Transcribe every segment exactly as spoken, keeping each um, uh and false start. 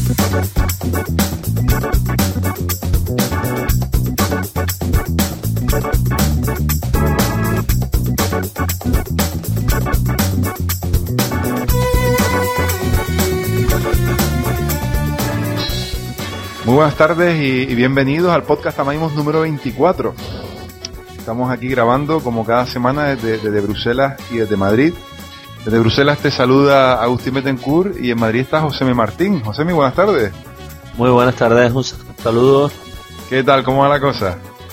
Muy buenas tardes y, y bienvenidos al podcast Amaimos número veinticuatro. Estamos aquí grabando como cada semana desde, desde Bruselas y desde Madrid. Desde Bruselas te saluda Agustín Betancourt y en Madrid está Josemi Martín. Josemi, buenas tardes. Muy buenas tardes, un saludo. ¿Qué tal? ¿Cómo va la cosa?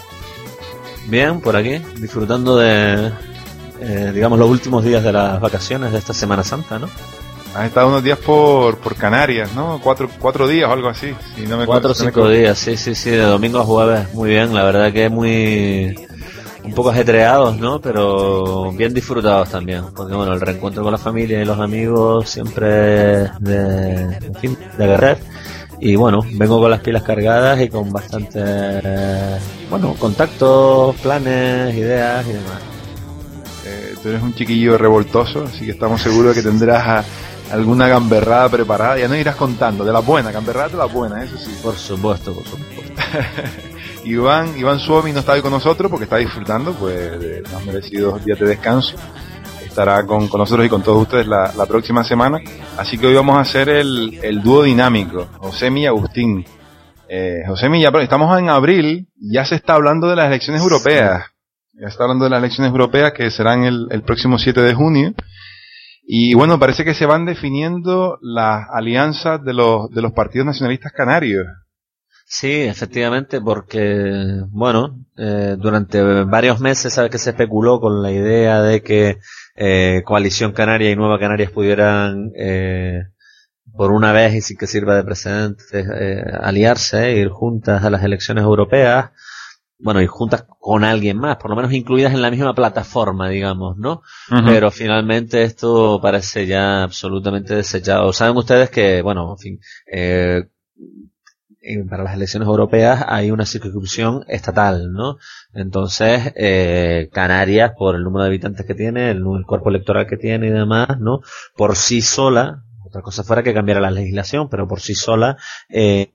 Bien, por aquí, disfrutando de, eh, digamos, los últimos días de las vacaciones de esta Semana Santa, ¿no? Has estado unos días por, por Canarias, ¿no? Cuatro, cuatro días o algo así. Si no me cuatro o cinco días, sí, sí, sí, de domingo a jueves, muy bien, la verdad que muy... un poco ajetreados, ¿no? Pero bien disfrutados también, porque bueno, el reencuentro con la familia y los amigos siempre de, en fin, de agarrar. Y bueno, vengo con las pilas cargadas y con bastante, eh, bueno, contactos, planes, ideas y demás. Eh, tú eres un chiquillo revoltoso, así que estamos seguros de que tendrás a alguna gamberrada preparada. Ya no irás contando, de la buena, gamberrada de la buena, eso sí. Por supuesto, por supuesto. Iván, Iván Suomi no está hoy con nosotros porque está disfrutando pues de los merecidos días de descanso. Estará con, con nosotros y con todos ustedes la, la próxima semana. Así que hoy vamos a hacer el, el dúo dinámico, Josemi y Agustín. Eh, Josemi, ya estamos en abril, ya se está hablando de las elecciones europeas. Ya se está hablando de las elecciones europeas que serán el, el próximo siete de junio. Y bueno, parece que se van definiendo las alianzas de los, de los partidos nacionalistas canarios. Sí, efectivamente, porque, bueno, eh, durante varios meses, sabes que se especuló con la idea de que eh, Coalición Canaria y Nueva Canarias pudieran, eh, por una vez y sin que sirva de precedente, eh, aliarse, ir juntas a las elecciones europeas. Bueno, ir juntas con alguien más, por lo menos incluidas en la misma plataforma, digamos, ¿no? Uh-huh. Pero finalmente esto parece ya absolutamente desechado. Saben ustedes que, bueno, en fin, eh, para las elecciones europeas hay una circunscripción estatal, ¿no? Entonces, eh, Canarias, por el número de habitantes que tiene, el, el cuerpo electoral que tiene y demás, ¿no? Por sí sola, otra cosa fuera que cambiara la legislación, pero por sí sola, eh,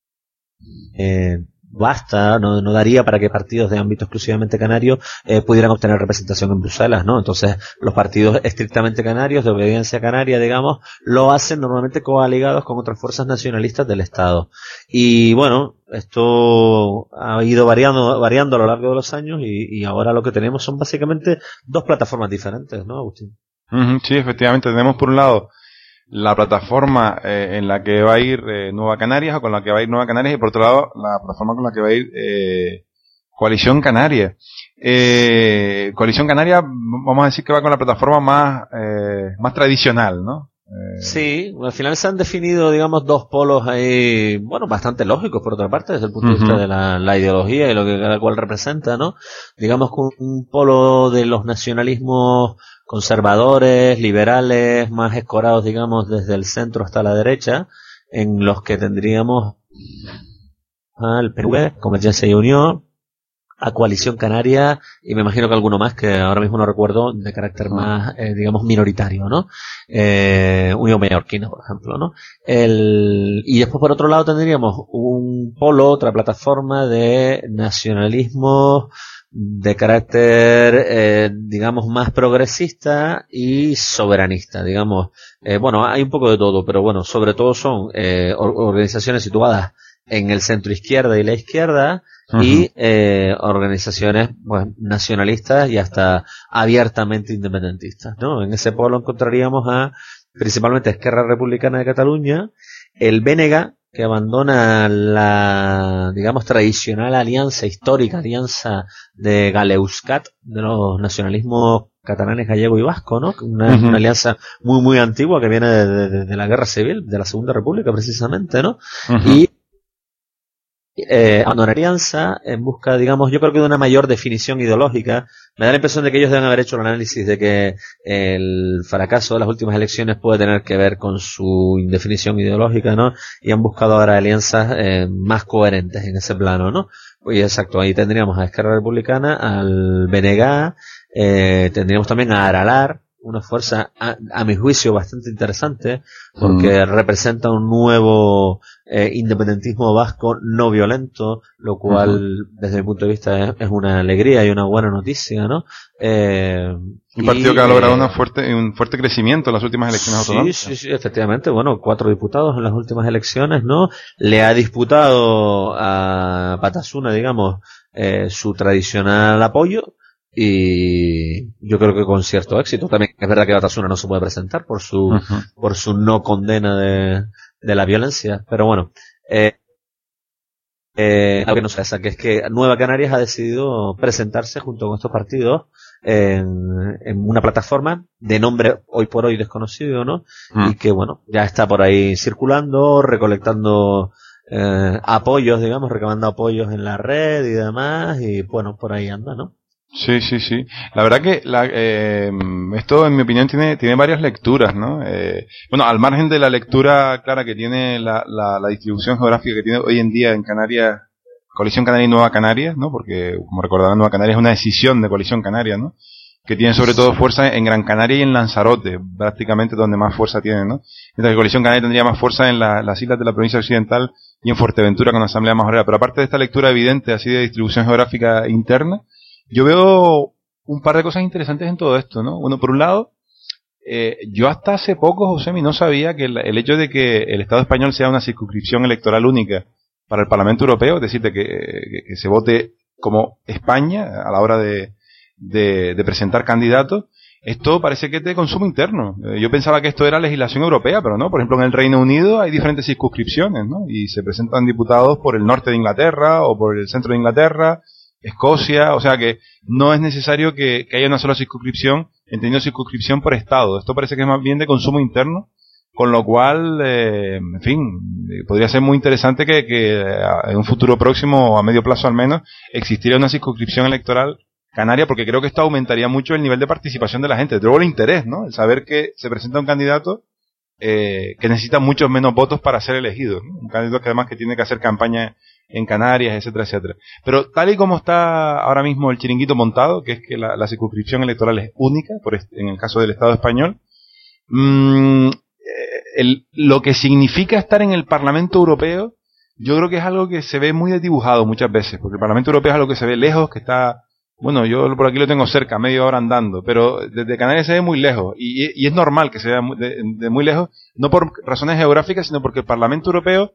eh, basta, no, no daría para que partidos de ámbito exclusivamente canario eh, pudieran obtener representación en Bruselas, ¿no? Entonces, los partidos estrictamente canarios, de obediencia canaria, digamos, lo hacen normalmente coaligados con otras fuerzas nacionalistas del Estado. Y bueno, esto ha ido variando, variando a lo largo de los años y, y ahora lo que tenemos son básicamente dos plataformas diferentes, ¿no, Agustín? Uh-huh, sí, efectivamente, tenemos por un lado la plataforma eh, en la que va a ir eh, Nueva Canarias o con la que va a ir Nueva Canarias y por otro lado la plataforma con la que va a ir eh, Coalición Canaria. Eh, Coalición Canaria, vamos a decir que va con la plataforma más eh, más tradicional, ¿no? Eh... Sí, al final se han definido, digamos, dos polos ahí, bueno, bastante lógicos por otra parte, desde el punto de vista uh-huh. de la, la ideología y lo que cada cual representa, ¿no? Digamos que un polo de los nacionalismos conservadores, liberales, más escorados, digamos, desde el centro hasta la derecha, en los que tendríamos al P N V, Convergencia y Unión, a Coalición Canaria, y me imagino que alguno más que ahora mismo no recuerdo, de carácter más, eh, digamos, minoritario, ¿no? Eh, Unión Mallorquina, por ejemplo, ¿no? El, y después, por otro lado, tendríamos un polo, otra plataforma de nacionalismo de carácter, eh, digamos, más progresista y soberanista, digamos. Eh, bueno, hay un poco de todo, pero bueno, sobre todo son eh, organizaciones situadas en el centro izquierda y la izquierda uh-huh. y eh, organizaciones pues, nacionalistas y hasta abiertamente independentistas, ¿no? En ese polo encontraríamos a principalmente Esquerra Republicana de Cataluña, el B N G, que abandona la, digamos, tradicional alianza histórica, alianza de Galeuscat, de los nacionalismos catalanes, gallego y vasco, ¿no? Una, uh-huh. una alianza muy, muy antigua que viene de, de, de la Guerra Civil, de la Segunda República, precisamente, ¿no? Uh-huh. Y eh, abandona alianza en busca, digamos, yo creo que de una mayor definición ideológica. Me da la impresión de que ellos deben haber hecho el análisis de que el fracaso de las últimas elecciones puede tener que ver con su indefinición ideológica, ¿no? Y han buscado ahora alianzas eh, más coherentes en ese plano, ¿no? Pues exacto, ahí tendríamos a Esquerra Republicana, al B N G, eh, tendríamos también a Aralar, una fuerza, a, a mi juicio, bastante interesante, porque mm. representa un nuevo eh, independentismo vasco no violento, lo cual, uh-huh. desde mi punto de vista, es, es una alegría y una buena noticia, ¿no? Eh, un partido y, que ha logrado eh, una fuerte, un fuerte crecimiento en las últimas elecciones sí, autonómicas. Sí, sí, efectivamente, bueno, cuatro diputados en las últimas elecciones, ¿no? Le ha disputado a Batasuna, digamos, eh, su tradicional apoyo, y yo creo que con cierto éxito. También es verdad que Batasuna no se puede presentar por su uh-huh. por su no condena de, de la violencia, pero bueno, eh, eh, algo que no se sabe, que es que Nueva Canarias ha decidido presentarse junto con estos partidos en, en una plataforma de nombre hoy por hoy desconocido, ¿no? Uh-huh. Y que bueno, ya está por ahí circulando, recolectando eh, apoyos, digamos, recabando apoyos en la red y demás, y bueno, por ahí anda, ¿no? Sí, sí, sí. La verdad que la, eh, esto, en mi opinión, tiene tiene varias lecturas, ¿no? Eh, bueno, al margen de la lectura clara que tiene la, la, la distribución geográfica que tiene hoy en día en Canarias, Coalición Canaria y Nueva Canarias, ¿no? Porque, como recordarán, Nueva Canarias es una decisión de Coalición Canaria, ¿no? Que tiene sobre todo fuerza en Gran Canaria y en Lanzarote, prácticamente donde más fuerza tiene, ¿no? Mientras que Coalición Canaria tendría más fuerza en la, las islas de la provincia occidental y en Fuerteventura con la Asamblea Majorera. Pero aparte de esta lectura evidente así de distribución geográfica interna, yo veo un par de cosas interesantes en todo esto, ¿no? Bueno, por un lado, eh, yo hasta hace poco, Josemi, no sabía que el, el hecho de que el Estado español sea una circunscripción electoral única para el Parlamento Europeo, es decir, de que, que, que se vote como España a la hora de, de, de presentar candidatos, esto parece que es de consumo interno. Eh, yo pensaba que esto era legislación europea, pero no. Por ejemplo, en el Reino Unido hay diferentes circunscripciones, ¿no? Y se presentan diputados por el norte de Inglaterra o por el centro de Inglaterra, Escocia, o sea que no es necesario que, que haya una sola circunscripción, entendiendo circunscripción por estado. Esto parece que es más bien de consumo interno, con lo cual, eh, en fin, eh, podría ser muy interesante que, que en un futuro próximo, o a medio plazo al menos, existiera una circunscripción electoral canaria, porque creo que esto aumentaría mucho el nivel de participación de la gente. Luego el interés, ¿no? El saber que se presenta un candidato eh, que necesita muchos menos votos para ser elegido, ¿no? Un candidato que además que tiene que hacer campaña en Canarias, etcétera, etcétera. Pero tal y como está ahora mismo el chiringuito montado, que es que la, la circunscripción electoral es única, por este, en el caso del Estado español, mmm, el, lo que significa estar en el Parlamento Europeo, yo creo que es algo que se ve muy desdibujado muchas veces, porque el Parlamento Europeo es algo que se ve lejos, que está, bueno, yo por aquí lo tengo cerca, media hora andando, pero desde Canarias se ve muy lejos, y, y es normal que se vea de, de muy lejos, no por razones geográficas, sino porque el Parlamento Europeo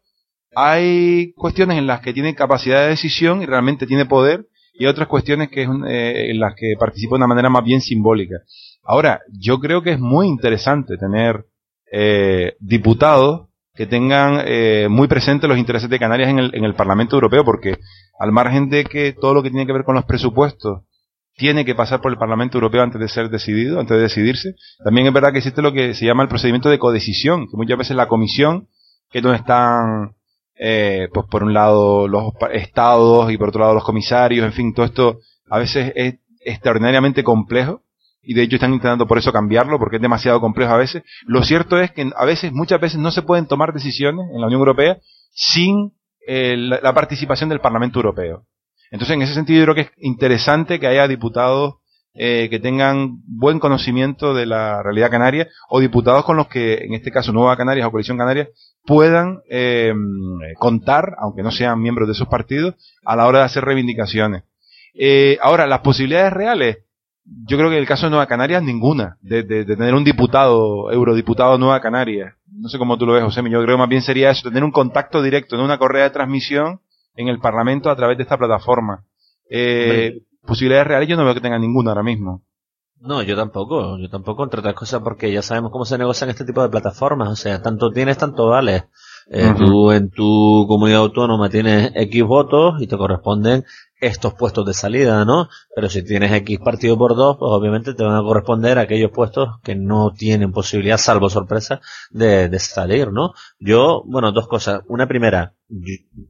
hay cuestiones en las que tiene capacidad de decisión y realmente tiene poder, y otras cuestiones que es, eh, en las que participa de una manera más bien simbólica. Ahora, yo creo que es muy interesante tener eh, diputados que tengan eh, muy presentes los intereses de Canarias en el, en el Parlamento Europeo, porque al margen de que todo lo que tiene que ver con los presupuestos tiene que pasar por el Parlamento Europeo antes de ser decidido, antes de decidirse, también es verdad que existe lo que se llama el procedimiento de codecisión, que muchas veces la Comisión, que es donde están Eh, pues por un lado los estados y por otro lado los comisarios, en fin, todo esto a veces es extraordinariamente complejo y de hecho están intentando por eso cambiarlo porque es demasiado complejo a veces. Lo cierto es que a veces, muchas veces no se pueden tomar decisiones en la Unión Europea sin eh, la, la participación del Parlamento Europeo. Entonces en ese sentido yo creo que es interesante que haya diputados eh, que tengan buen conocimiento de la realidad canaria o diputados con los que, en este caso Nueva Canarias o Coalición Canaria, puedan eh, contar, aunque no sean miembros de esos partidos, a la hora de hacer reivindicaciones. Eh, ahora, las posibilidades reales, yo creo que en el caso de Nueva Canarias, ninguna, de, de, de tener un diputado, eurodiputado de Nueva Canarias. No sé cómo tú lo ves, José, yo creo que más bien sería eso, tener un contacto directo, no una correa de transmisión en el Parlamento a través de esta plataforma. Eh, posibilidades reales yo no veo que tengan ninguna ahora mismo. No, yo tampoco, yo tampoco, entre otras cosas porque ya sabemos cómo se negocian este tipo de plataformas, o sea, tanto tienes, tanto vales. Eh, uh-huh. Tú en tu comunidad autónoma tienes X votos y te corresponden estos puestos de salida, ¿no? Pero si tienes X partido por dos, pues obviamente te van a corresponder aquellos puestos que no tienen posibilidad, salvo sorpresa, de, de salir, ¿no? Yo, bueno, dos cosas. Una primera, yo,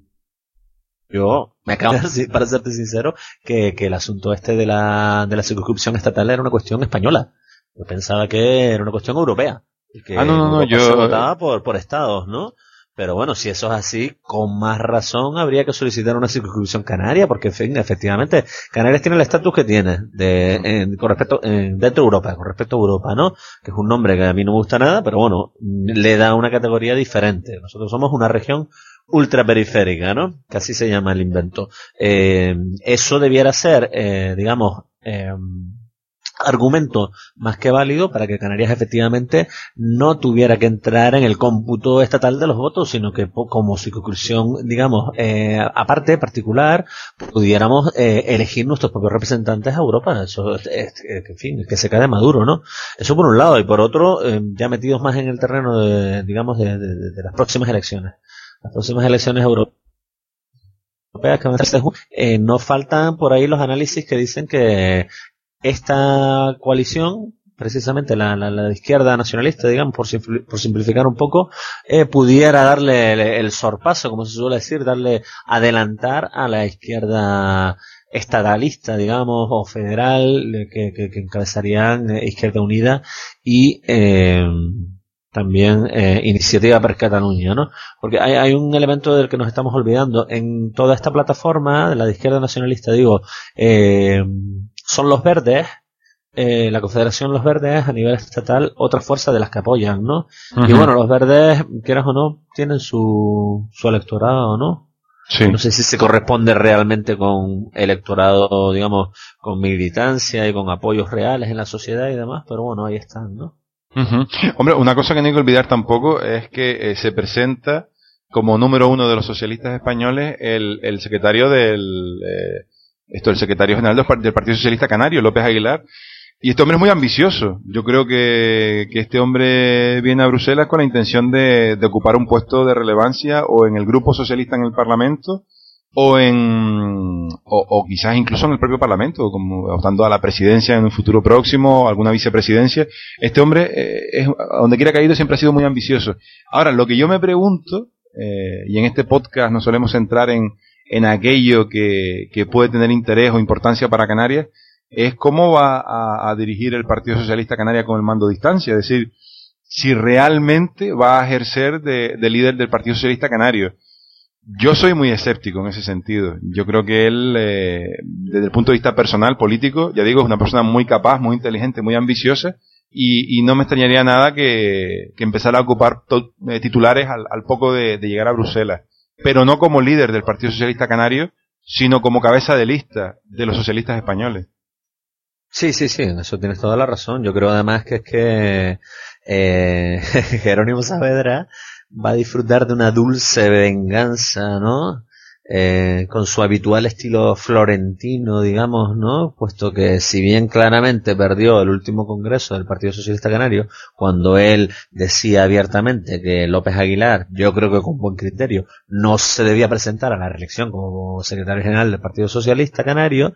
Yo me acabo de decir, para serte sincero, que, que el asunto este de la, de la circunscripción estatal era una cuestión española. Yo pensaba que era una cuestión europea. Que ah, no, no, no, yo... se votaba por, por estados, ¿no? Pero bueno, si eso es así, con más razón habría que solicitar una circunscripción canaria, porque en fin, efectivamente, Canarias tiene el estatus que tiene de, en, con respecto, en, dentro de Europa, con respecto a Europa, ¿no? Que es un nombre que a mí no me gusta nada, pero bueno, le da una categoría diferente. Nosotros somos una región ultraperiférica, ¿no? Que así se llama el invento. Eh, eso debiera ser, eh, digamos, eh, argumento más que válido para que Canarias efectivamente no tuviera que entrar en el cómputo estatal de los votos, sino que como circunscripción, digamos, eh, aparte, particular, pudiéramos eh, elegir nuestros propios representantes a Europa. Eso es, es, en fin, que se cae de Maduro, ¿no? Eso por un lado, y por otro, eh, ya metidos más en el terreno de, digamos, de, de, de las próximas elecciones. Las próximas elecciones europeas que van a ser, eh, no faltan por ahí los análisis que dicen que esta coalición, precisamente la, la, la izquierda nacionalista, digamos, por, simpli, por simplificar un poco, eh, pudiera darle el, el sorpaso, como se suele decir, darle, adelantar a la izquierda estatalista, digamos, o federal, que, que, que encabezarían eh, Izquierda Unida y eh, también eh, Iniciativa per Catalunya, ¿no? Porque hay, hay un elemento del que nos estamos olvidando. En toda esta plataforma de la izquierda nacionalista, digo, eh, son los verdes, eh, la Confederación Los Verdes a nivel estatal, otra fuerza de las que apoyan, ¿no? Uh-huh. Y bueno, los verdes, quieras o no, tienen su, su electorado, ¿no? Sí. No sé si se corresponde realmente con electorado, digamos, con militancia y con apoyos reales en la sociedad y demás, pero bueno, ahí están, ¿no? Uh-huh. Hombre, una cosa que no hay que olvidar tampoco es que eh, se presenta como número uno de los socialistas españoles el, el secretario del... Eh, Esto, el secretario general del Partido Socialista Canario, López Aguilar, y este hombre es muy ambicioso. Yo creo que, que este hombre viene a Bruselas con la intención de, de ocupar un puesto de relevancia o en el grupo socialista en el Parlamento o en o, o quizás incluso en el propio Parlamento, como optando a la presidencia en un futuro próximo, alguna vicepresidencia. Este hombre, eh, es, a donde quiera que ha ido, siempre ha sido muy ambicioso. Ahora, lo que yo me pregunto, eh, y en este podcast nos solemos centrar en en aquello que, que puede tener interés o importancia para Canarias, es cómo va a, a dirigir el Partido Socialista Canaria con el mando a distancia. Es decir, si realmente va a ejercer de, de líder del Partido Socialista Canario. Yo soy muy escéptico en ese sentido. Yo creo que él, eh, desde el punto de vista personal, político, ya digo, es una persona muy capaz, muy inteligente, muy ambiciosa, y, y no me extrañaría nada que, que empezara a ocupar to, eh, titulares al, al poco de, de llegar a Bruselas. Pero no como líder del Partido Socialista Canario, sino como cabeza de lista de los socialistas españoles. Sí, sí, sí, en eso tienes toda la razón. Yo creo además que es que eh, Jerónimo Saavedra va a disfrutar de una dulce venganza, ¿no? Eh, con su habitual estilo florentino, digamos, ¿no? Puesto que si bien claramente perdió el último congreso del Partido Socialista Canario, cuando él decía abiertamente que López Aguilar, yo creo que con buen criterio, no se debía presentar a la reelección como secretario general del Partido Socialista Canario,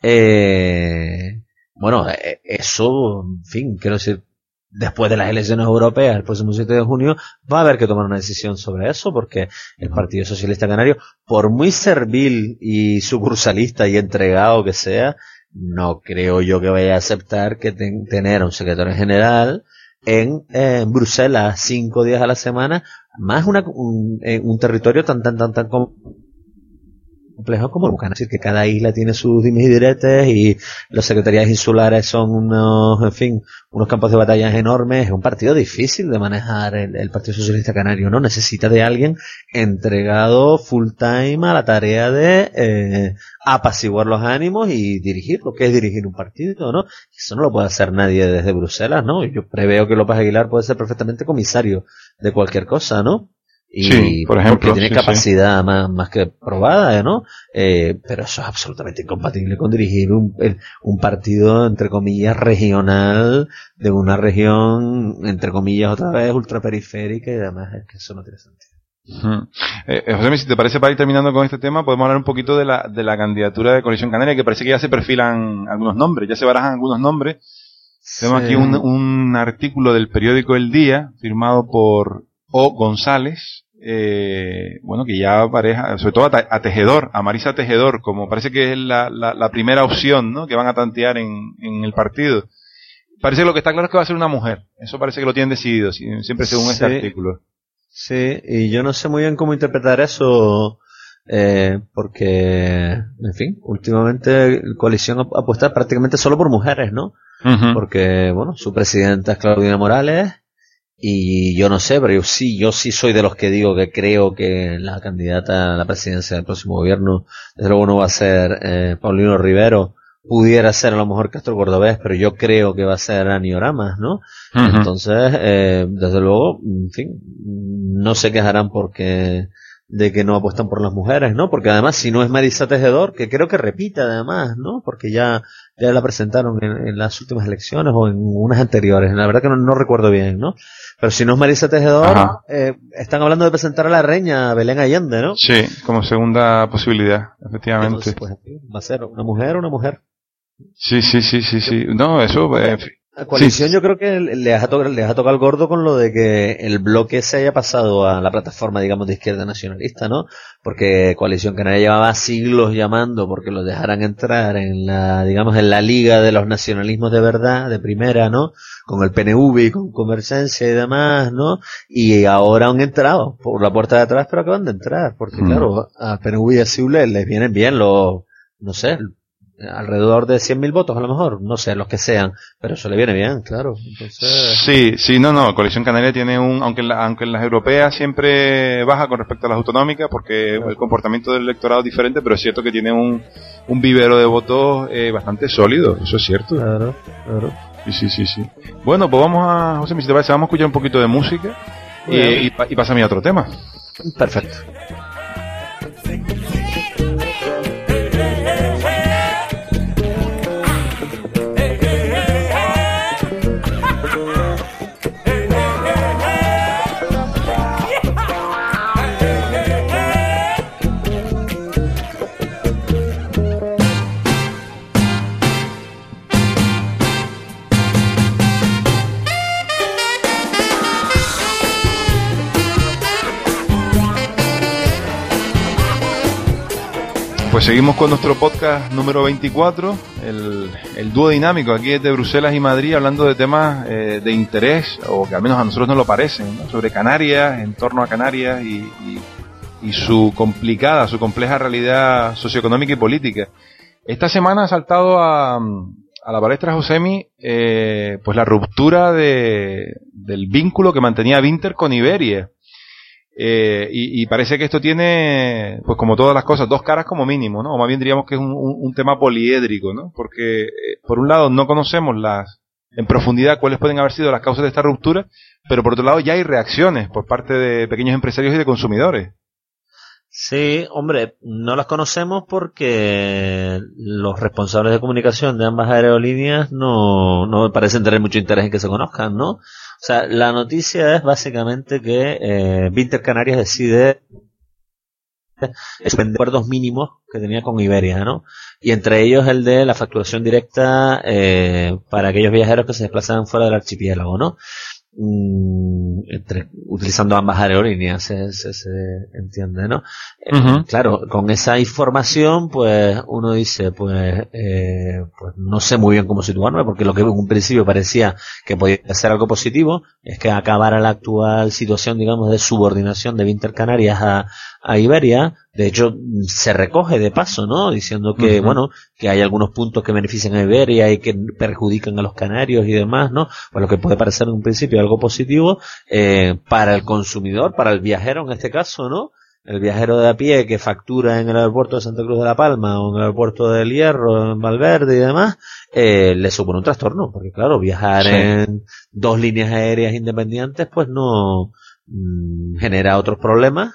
eh, bueno, eso, en fin, quiero decir, después de las elecciones europeas, el próximo siete de junio, va a haber que tomar una decisión sobre eso, porque el Partido Socialista Canario, por muy servil y sucursalista y entregado que sea, no creo yo que vaya a aceptar que ten, tener a un secretario general en, eh, en Bruselas cinco días a la semana, más una, un, un territorio tan, tan, tan, tan complejo como Lucana, es decir, que cada isla tiene sus dimes y diretes y los secretariados insulares son unos, en fin, unos campos de batallas enormes. Es un partido difícil de manejar el, el Partido Socialista Canario, ¿no? Necesita de alguien entregado full time a la tarea de eh, apaciguar los ánimos y dirigir lo que es dirigir un partido, ¿no? Eso no lo puede hacer nadie desde Bruselas, ¿no? Yo preveo que López Aguilar puede ser perfectamente comisario de cualquier cosa, ¿no? Y sí, por ejemplo, porque tiene sí, capacidad sí. Más, más que probada, ¿no? Eh, pero eso es absolutamente incompatible con dirigir un, un partido, entre comillas, regional, de una región, entre comillas, otra vez, ultraperiférica, y además es que eso no tiene sentido. Uh-huh. Eh, José, si te parece, para ir terminando con este tema, podemos hablar un poquito de la, de la candidatura de Coalición Canaria, que parece que ya se perfilan algunos nombres, ya se barajan algunos nombres. Sí. Tenemos aquí un, un artículo del periódico El Día, firmado por O. González, eh, bueno, que ya pareja, sobre todo a, a Tejedor, a Marisa Tejedor, como parece que es la, la, la primera opción, ¿no?, que van a tantear en, en el partido. Parece que lo que está claro es que va a ser una mujer. Eso parece que lo tienen decidido, siempre según sí. este artículo. Sí, y yo no sé muy bien cómo interpretar eso, eh, porque, en fin, últimamente Coalición apuesta prácticamente solo por mujeres, ¿no? Uh-huh. Porque, bueno, su presidenta es Claudina Morales, y yo no sé, pero yo sí, yo sí soy de los que digo que creo que la candidata a la presidencia del próximo gobierno, desde luego no va a ser eh, Paulino Rivero, pudiera ser a lo mejor Castro Cordobés, pero yo creo que va a ser Ani Oramas, ¿no? Uh-huh. Entonces, eh, desde luego, en fin, no se quejarán porque de que no apuestan por las mujeres, ¿no? Porque además, si no es Marisa Tejedor, que creo que repite además, ¿no? Porque ya, ya la presentaron en, en las últimas elecciones o en unas anteriores, la verdad que no, no recuerdo bien, ¿no? Pero si no es Marisa Tejedor, eh, están hablando de presentar a la reina Belén Allende, ¿no? Sí, como segunda posibilidad, efectivamente. Entonces, pues, va a ser una mujer o una mujer. Sí, sí, sí, sí, sí. No, eso, en fin. A Coalición sí. Yo creo que le has tocado le has tocado el gordo con lo de que el bloque se haya pasado a la plataforma, digamos, de izquierda nacionalista, ¿no? Porque Coalición Canaria llevaba siglos llamando porque los dejaran entrar en la, digamos, en la liga de los nacionalismos de verdad, de primera, ¿no? Con el P N V y con Convergencia y demás, ¿no? Y ahora han entrado por la puerta de atrás, pero acaban de entrar, porque mm. claro, a P N V y a Cible les vienen bien los, no sé, alrededor de cien mil votos a lo mejor, no sé, los que sean, pero eso le viene bien, claro. Entonces... Sí, sí, no, no, Coalición Canaria tiene un, aunque en, la, aunque en las europeas siempre baja con respecto a las autonómicas, porque claro. el comportamiento del electorado es diferente, pero es cierto que tiene un, un vivero de votos eh, bastante sólido, eso es cierto. Claro, claro. Sí, sí, sí, sí. Bueno, pues vamos a, José, si te parece, vamos a escuchar un poquito de música y, y, y pásame a otro tema. Perfecto. Pues seguimos con nuestro podcast número veinticuatro, el, el dúo dinámico aquí desde Bruselas y Madrid, hablando de temas eh, de interés, o que al menos a nosotros nos lo parecen, ¿no? Sobre Canarias, en torno a Canarias y, y, y su complicada, su compleja realidad socioeconómica y política. Esta semana ha saltado a, a la palestra, Josemi, eh, pues la ruptura de, del vínculo que mantenía Vinter con Iberia. Eh, y, y parece que esto tiene, pues como todas las cosas, dos caras como mínimo, ¿no? O más bien diríamos que es un, un, un tema poliédrico, ¿no? Porque, eh, por un lado, no conocemos las, en profundidad cuáles pueden haber sido las causas de esta ruptura, pero por otro lado ya hay reacciones por parte de pequeños empresarios y de consumidores. Sí, hombre, no las conocemos porque los responsables de comunicación de ambas aerolíneas no, no parecen tener mucho interés en que se conozcan, ¿no? O sea, la noticia es básicamente que eh, Vinter Canarias decide suspender acuerdos mínimos que tenía con Iberia, ¿no? Y entre ellos el de la facturación directa eh, para aquellos viajeros que se desplazan fuera del archipiélago, ¿no? Mm, entre, utilizando ambas aerolíneas, se, se, se entiende, ¿no? Uh-huh. Eh, claro, con esa información, pues uno dice, pues, eh, pues no sé muy bien cómo situarme, porque lo que en un principio parecía que podía ser algo positivo es que acabara la actual situación, digamos, de subordinación de Vinter Canarias a, a Iberia. De hecho, se recoge de paso, ¿no? Diciendo que, uh-huh. bueno, que hay algunos puntos que benefician a Iberia y que perjudican a los canarios y demás, ¿no? Pues lo que puede parecer en un principio algo positivo, eh, para el consumidor, para el viajero en este caso, ¿no? El viajero de a pie que factura en el aeropuerto de Santa Cruz de la Palma o en el aeropuerto del Hierro, en Valverde y demás, eh, le supone un trastorno, porque claro, viajar sí. en dos líneas aéreas independientes, pues no mmm, genera otros problemas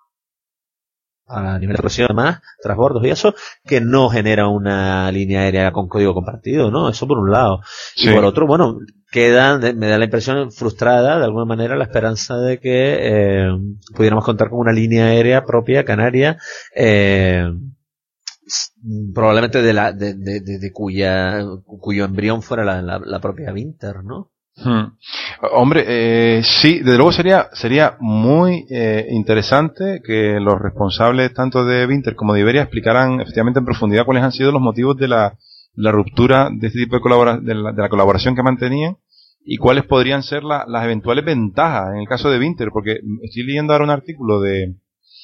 a nivel de presión, además, transbordos y eso, que no genera una línea aérea con código compartido, ¿no? Eso por un lado. Sí. Y por otro, bueno, queda, me da la impresión frustrada, de alguna manera, la esperanza de que eh, pudiéramos contar con una línea aérea propia, canaria, eh, probablemente de la de, de, de, de cuya cuyo embrión fuera la, la, la propia Vinter, ¿no? Hmm. Hombre, eh, sí, desde luego sería sería muy eh, interesante que los responsables tanto de Vinter como de Iberia explicaran efectivamente en profundidad cuáles han sido los motivos de la, la ruptura de este tipo de, colabora- de, la, de la colaboración que mantenían y cuáles podrían ser la, las eventuales ventajas en el caso de Vinter, porque estoy leyendo ahora un artículo de,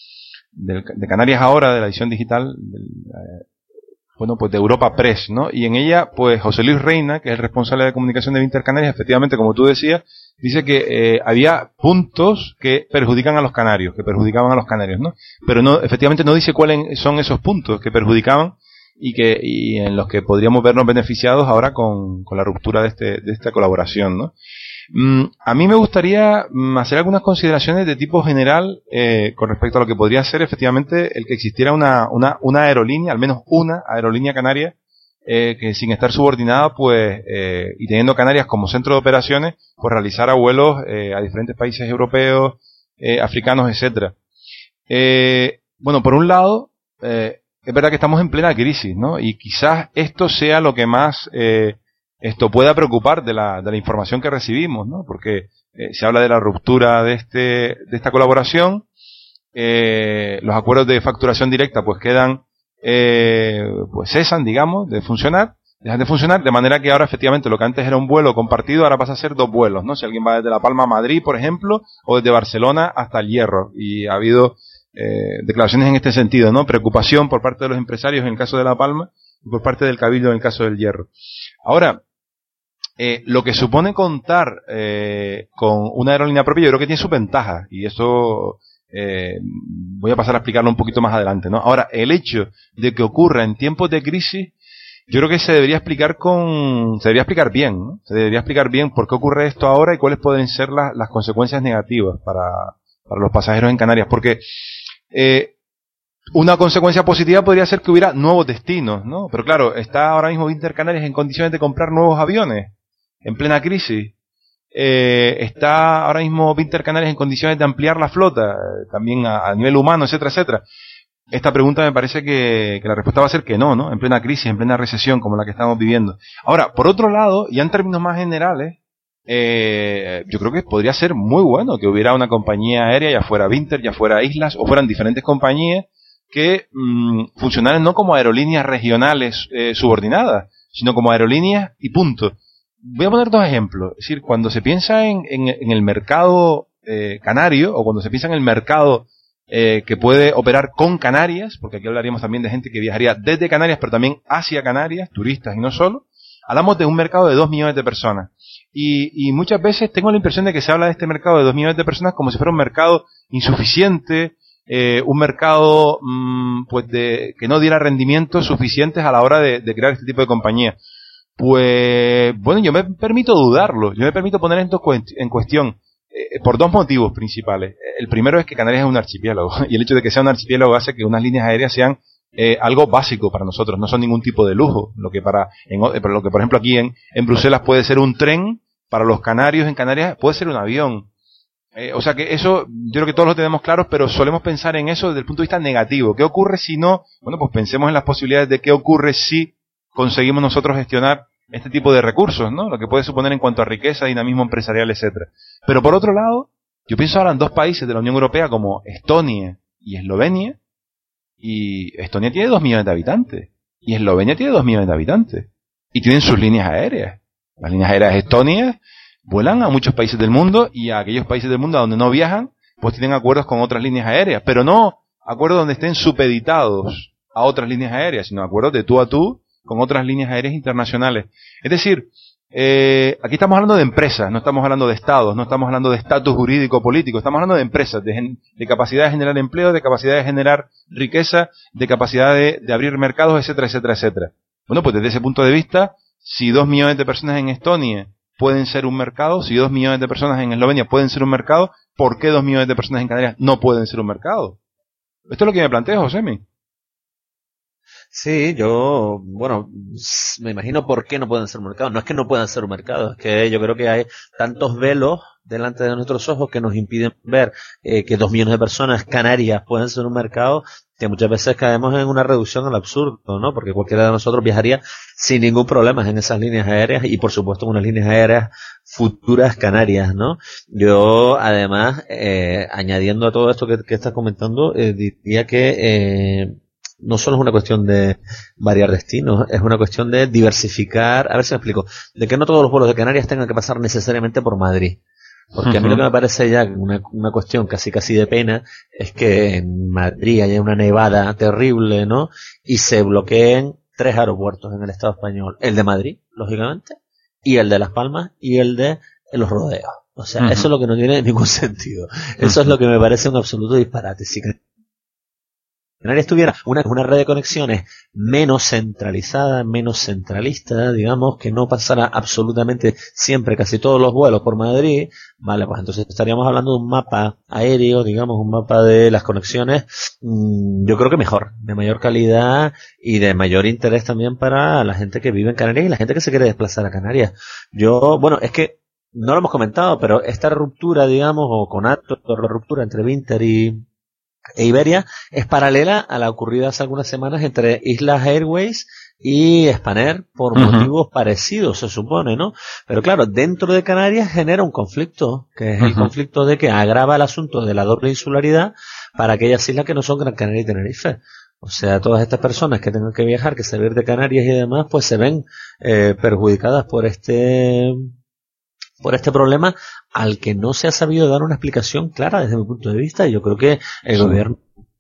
de, de Canarias Ahora, de la edición digital, del, eh, bueno, pues de Europa Press, ¿no? Y en ella, pues José Luis Reina, que es el responsable de comunicación de Vinter Canarias, efectivamente, como tú decías, dice que eh, había puntos que perjudican a los canarios, que perjudicaban a los canarios, ¿no? Pero no, efectivamente no dice cuáles son esos puntos que perjudicaban y que y en los que podríamos vernos beneficiados ahora con, con la ruptura de este de esta colaboración, ¿no? Mm, a mí me gustaría mm, hacer algunas consideraciones de tipo general eh, con respecto a lo que podría ser efectivamente el que existiera una una, una aerolínea, al menos una aerolínea canaria, eh, que sin estar subordinada, pues, eh, y teniendo Canarias como centro de operaciones, pues realizara vuelos eh, a diferentes países europeos, eh, africanos, etcétera. Eh, bueno, por un lado, eh, es verdad que estamos en plena crisis, ¿no? Y quizás esto sea lo que más eh, esto pueda preocupar de la, de la información que recibimos, ¿no? Porque eh, se habla de la ruptura de este de esta colaboración, eh, los acuerdos de facturación directa pues quedan, eh, pues cesan, digamos, de funcionar, dejan de funcionar, de manera que ahora efectivamente lo que antes era un vuelo compartido ahora pasa a ser dos vuelos, ¿no? Si alguien va desde La Palma a Madrid, por ejemplo, o desde Barcelona hasta El Hierro, y ha habido eh, declaraciones en este sentido, ¿no? Preocupación por parte de los empresarios en el caso de La Palma y por parte del Cabildo en el caso del Hierro. Ahora, Eh, lo que supone contar eh, con una aerolínea propia, yo creo que tiene sus ventajas, y eso eh, voy a pasar a explicarlo un poquito más adelante, ¿no? Ahora, el hecho de que ocurra en tiempos de crisis, yo creo que se debería explicar con, se debería explicar bien, ¿no? Se debería explicar bien por qué ocurre esto ahora y cuáles pueden ser las, las consecuencias negativas para, para los pasajeros en Canarias, porque eh, una consecuencia positiva podría ser que hubiera nuevos destinos, ¿no? Pero claro, está ahora mismo Vinter Canarias en condiciones de comprar nuevos aviones en plena crisis. Eh, está ahora mismo Vinter Canarias en condiciones de ampliar la flota, eh, también a, a nivel humano, etcétera, etcétera. Esta pregunta me parece que, que la respuesta va a ser que no, ¿no? En plena crisis, en plena recesión como la que estamos viviendo. Ahora, por otro lado, ya en términos más generales, eh, yo creo que podría ser muy bueno que hubiera una compañía aérea, ya fuera Vinter, ya fuera Islas, o fueran diferentes compañías que mmm, funcionaran no como aerolíneas regionales eh, subordinadas, sino como aerolíneas y punto. Voy a poner dos ejemplos. Es decir, cuando se piensa en, en, en el mercado eh, canario, o cuando se piensa en el mercado eh, que puede operar con Canarias, porque aquí hablaríamos también de gente que viajaría desde Canarias, pero también hacia Canarias, turistas y no solo, hablamos de un mercado de dos millones de personas. Y, y muchas veces tengo la impresión de que se habla de este mercado de dos millones de personas como si fuera un mercado insuficiente, eh, un mercado mmm, pues de que no diera rendimientos suficientes a la hora de, de crear este tipo de compañía. Pues, bueno, yo me permito dudarlo, yo me permito poner esto en cuestión eh, por dos motivos principales. El primero es que Canarias es un archipiélago, y el hecho de que sea un archipiélago hace que unas líneas aéreas sean eh, algo básico para nosotros, no son ningún tipo de lujo, lo que para, en, lo que por ejemplo aquí en, en Bruselas puede ser un tren, para los canarios en Canarias puede ser un avión. Eh, o sea que eso, yo creo que todos lo tenemos claros, pero solemos pensar en eso desde el punto de vista negativo. ¿Qué ocurre si no? Bueno, pues pensemos en las posibilidades de qué ocurre si conseguimos nosotros gestionar este tipo de recursos, ¿no? Lo que puede suponer en cuanto a riqueza, dinamismo empresarial, etcétera. Pero por otro lado, yo pienso ahora en dos países de la Unión Europea como Estonia y Eslovenia, y Estonia tiene dos millones de habitantes, y Eslovenia tiene dos millones de habitantes, y tienen sus líneas aéreas. Las líneas aéreas estonias vuelan a muchos países del mundo, y a aquellos países del mundo a donde no viajan, pues tienen acuerdos con otras líneas aéreas, pero no acuerdos donde estén supeditados a otras líneas aéreas, sino acuerdos de tú a tú con otras líneas aéreas internacionales. Es decir, eh, aquí estamos hablando de empresas, no estamos hablando de estados, no estamos hablando de estatus jurídico político, estamos hablando de empresas, de, gen, de capacidad de generar empleo, de capacidad de generar riqueza, de capacidad de, de abrir mercados, etcétera, etcétera, etcétera. Bueno, pues desde ese punto de vista, si dos millones de personas en Estonia pueden ser un mercado, si dos millones de personas en Eslovenia pueden ser un mercado, ¿por qué dos millones de personas en Canarias no pueden ser un mercado? Esto es lo que me planteo, Josemi. Sí, yo, bueno, me imagino por qué no pueden ser un mercado. No es que no puedan ser un mercado, es que yo creo que hay tantos velos delante de nuestros ojos que nos impiden ver eh, que dos millones de personas canarias pueden ser un mercado, que muchas veces caemos en una reducción al absurdo, ¿no? Porque cualquiera de nosotros viajaría sin ningún problema en esas líneas aéreas y por supuesto en unas líneas aéreas futuras canarias, ¿no? Yo, además, eh, añadiendo a todo esto que, que estás comentando, eh, diría que eh, no solo es una cuestión de variar destinos, es una cuestión de diversificar, a ver si me explico, de que no todos los vuelos de Canarias tengan que pasar necesariamente por Madrid. Porque a mí lo que me parece ya una, una cuestión casi casi de pena es que en Madrid haya una nevada terrible, ¿no? Y se bloqueen tres aeropuertos en el Estado español. El de Madrid, lógicamente, y el de Las Palmas y el de Los Rodeos. O sea, uh-huh. eso es lo que no tiene ningún sentido. Eso uh-huh. es lo que me parece un absoluto disparate. Si Canarias tuviera una, una red de conexiones menos centralizada, menos centralista, digamos, que no pasara absolutamente siempre casi todos los vuelos por Madrid, vale, pues entonces estaríamos hablando de un mapa aéreo, digamos, un mapa de las conexiones, mmm, yo creo que mejor, de mayor calidad y de mayor interés también para la gente que vive en Canarias y la gente que se quiere desplazar a Canarias. Yo, bueno, es que no lo hemos comentado, pero esta ruptura, digamos, o con acto de ruptura entre Binter y e Iberia es paralela a la ocurrida hace algunas semanas entre Islas Airways y Spanair por uh-huh. motivos parecidos, se supone, ¿no? Pero claro, dentro de Canarias genera un conflicto, que es uh-huh. el conflicto de que agrava el asunto de la doble insularidad para aquellas islas que no son Gran Canaria y Tenerife. O sea, todas estas personas que tengan que viajar, que salir de Canarias y demás, pues se ven eh, perjudicadas por este por este problema al que no se ha sabido dar una explicación clara desde mi punto de vista, y yo creo que el sí. gobierno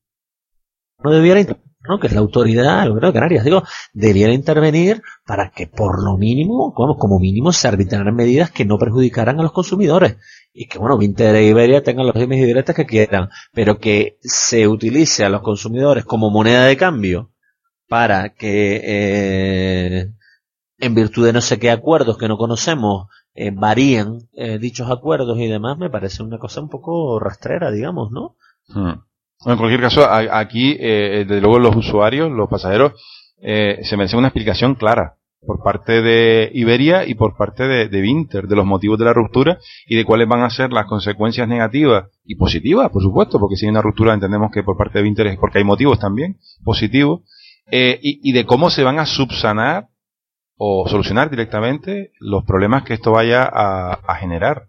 no debiera, ¿no? que es la autoridad, el gobierno de Canarias, digo, debiera intervenir para que por lo mínimo, como, como mínimo, se arbitraran medidas que no perjudicaran a los consumidores. Y que, bueno, Binter e Iberia tengan los límites directos que quieran, pero que se utilice a los consumidores como moneda de cambio para que, eh, en virtud de no sé qué acuerdos que no conocemos, eh, varían eh, dichos acuerdos y demás, me parece una cosa un poco rastrera, digamos, ¿no? Hmm. En cualquier caso, a, aquí, eh, desde luego los usuarios, los pasajeros, eh, se merecen una explicación clara por parte de Iberia y por parte de, de Binter, de los motivos de la ruptura y de cuáles van a ser las consecuencias negativas y positivas, por supuesto, porque si hay una ruptura entendemos que por parte de Binter es porque hay motivos también positivos, eh, y, y de cómo se van a subsanar o solucionar directamente los problemas que esto vaya a, a generar.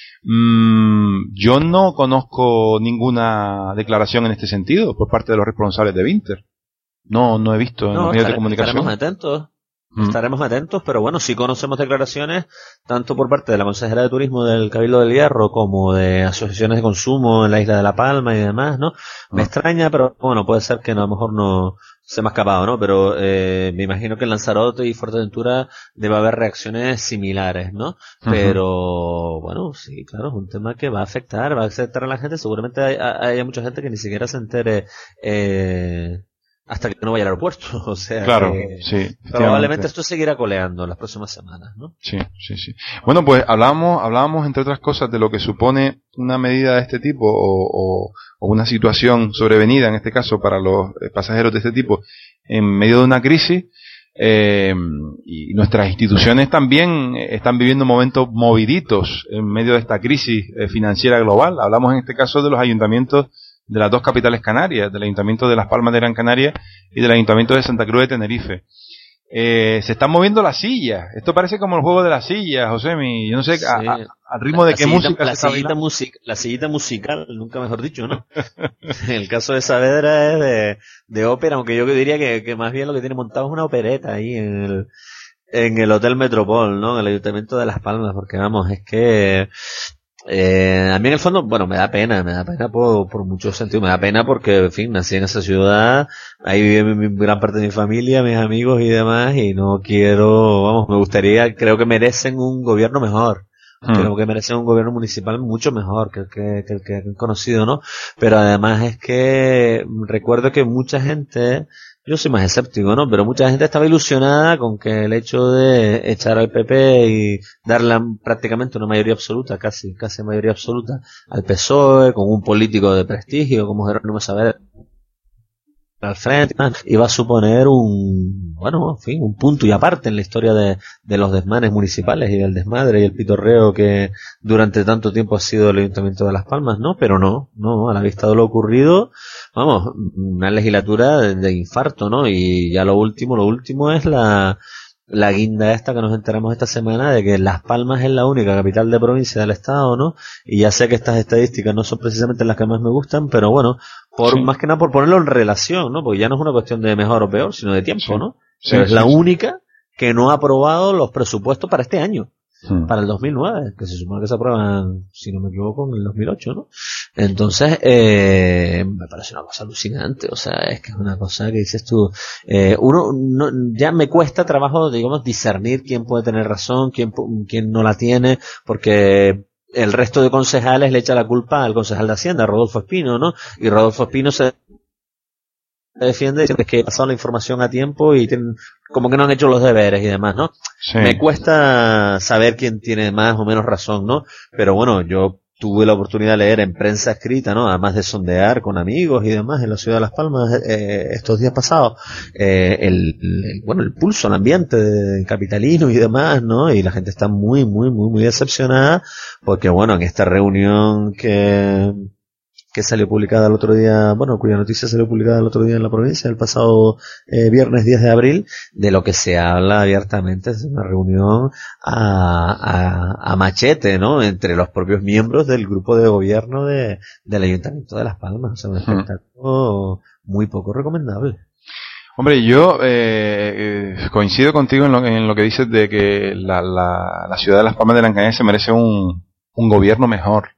Mm, yo no conozco ninguna declaración en este sentido por parte de los responsables de Binter. No, no he visto en no, los medios de comunicación. Estaremos atentos. Estaremos atentos, pero bueno, sí conocemos declaraciones tanto por parte de la consejera de Turismo del Cabildo del Hierro como de asociaciones de consumo en la isla de La Palma y demás, ¿no? Me ah. extraña, pero bueno, puede ser que a lo mejor no se me ha escapado, ¿no? Pero eh, me imagino que en Lanzarote y Fuerteventura debe haber reacciones similares, ¿no? Uh-huh. Pero bueno, sí, claro, es un tema que va a afectar, va a afectar a la gente. Seguramente hay, hay mucha gente que ni siquiera se entere eh hasta que no vaya al aeropuerto, o sea, claro, que sí, probablemente esto seguirá coleando las próximas semanas, ¿no? Sí, sí, sí. Bueno, pues hablábamos, hablábamos entre otras cosas de lo que supone una medida de este tipo o, o, o una situación sobrevenida, en este caso para los pasajeros de este tipo, en medio de una crisis, eh, y nuestras instituciones también están viviendo momentos moviditos en medio de esta crisis financiera global. Hablamos en este caso de los ayuntamientos de las dos capitales canarias, del Ayuntamiento de Las Palmas de Gran Canaria y del Ayuntamiento de Santa Cruz de Tenerife. Eh, se están moviendo las sillas. Esto parece como el juego de las sillas, Josemi. Yo no sé sí. a, a, al ritmo la, de qué sillita, música la se sillita music, La sillita musical, nunca mejor dicho, ¿no? El caso de Saavedra es de, de ópera, aunque yo diría que, que más bien lo que tiene montado es una opereta ahí en el, en el Hotel Metropol, ¿no? En el Ayuntamiento de Las Palmas, porque vamos, es que Eh, a mí en el fondo, bueno, me da pena, me da pena por, por muchos sentidos, me da pena porque, en fin, nací en esa ciudad, ahí vive mi, mi, gran parte de mi familia, mis amigos y demás, y no quiero, vamos, me gustaría, creo que merecen un gobierno mejor, hmm. creo que merecen un gobierno municipal mucho mejor que el que, que el que han conocido, ¿no? Pero además es que recuerdo que mucha gente, yo soy más escéptico, ¿no? Pero mucha gente estaba ilusionada con que el hecho de echar al P P y darle prácticamente una mayoría absoluta, casi, casi mayoría absoluta, al P S O E, con un político de prestigio como Jerónimo Saavedra al frente, iba a suponer un, bueno, en fin, un punto y aparte en la historia de, de los desmanes municipales y del desmadre y el pitorreo que durante tanto tiempo ha sido el Ayuntamiento de Las Palmas, ¿no? Pero no, no, a la vista de lo ocurrido, vamos, una legislatura de, de infarto, ¿no? Y ya lo último, lo último es la, la guinda esta que nos enteramos esta semana de que Las Palmas es la única capital de provincia del estado, ¿no? Y ya sé que estas estadísticas no son precisamente las que más me gustan, pero bueno, por sí. más que nada por ponerlo en relación, ¿no? Porque ya no es una cuestión de mejor o peor, sino de tiempo, sí. ¿no? Sí, Pero es sí, la sí. única que no ha aprobado los presupuestos para este año. Hmm. Para el dos mil nueve, que se supone que se aprueban, si no me equivoco, en el dos mil ocho, ¿no? Entonces, eh, me parece una cosa alucinante, o sea, es que es una cosa que dices tú, eh, uno, no, ya me cuesta trabajo, digamos, discernir quién puede tener razón, quién, quién no la tiene, porque el resto de concejales le echa la culpa al concejal de Hacienda, Rodolfo Espino, ¿no? Y Rodolfo Espino se defiende diciendo que ha pasado la información a tiempo y tienen, como que no han hecho los deberes y demás, ¿no? Sí. Me cuesta saber quién tiene más o menos razón, ¿no? Pero bueno, yo tuve la oportunidad de leer en prensa escrita, ¿no? Además de sondear con amigos y demás en la ciudad de Las Palmas eh, estos días pasados, eh, el, el, bueno, el pulso, el ambiente de capitalino y demás, ¿no? Y la gente está muy, muy, muy, muy decepcionada porque, bueno, en esta reunión que... que salió publicada el otro día, bueno, cuya noticia salió publicada el otro día en la provincia, el pasado eh, viernes diez de abril, de lo que se habla abiertamente es una reunión a, a, a machete, ¿no? Entre los propios miembros del grupo de gobierno de, del Ayuntamiento de Las Palmas, o sea, un espectáculo muy poco recomendable. Hombre, yo eh, eh, coincido contigo en lo, en lo que dices de que la, la, la ciudad de Las Palmas de Gran Canaria se merece un, un gobierno mejor.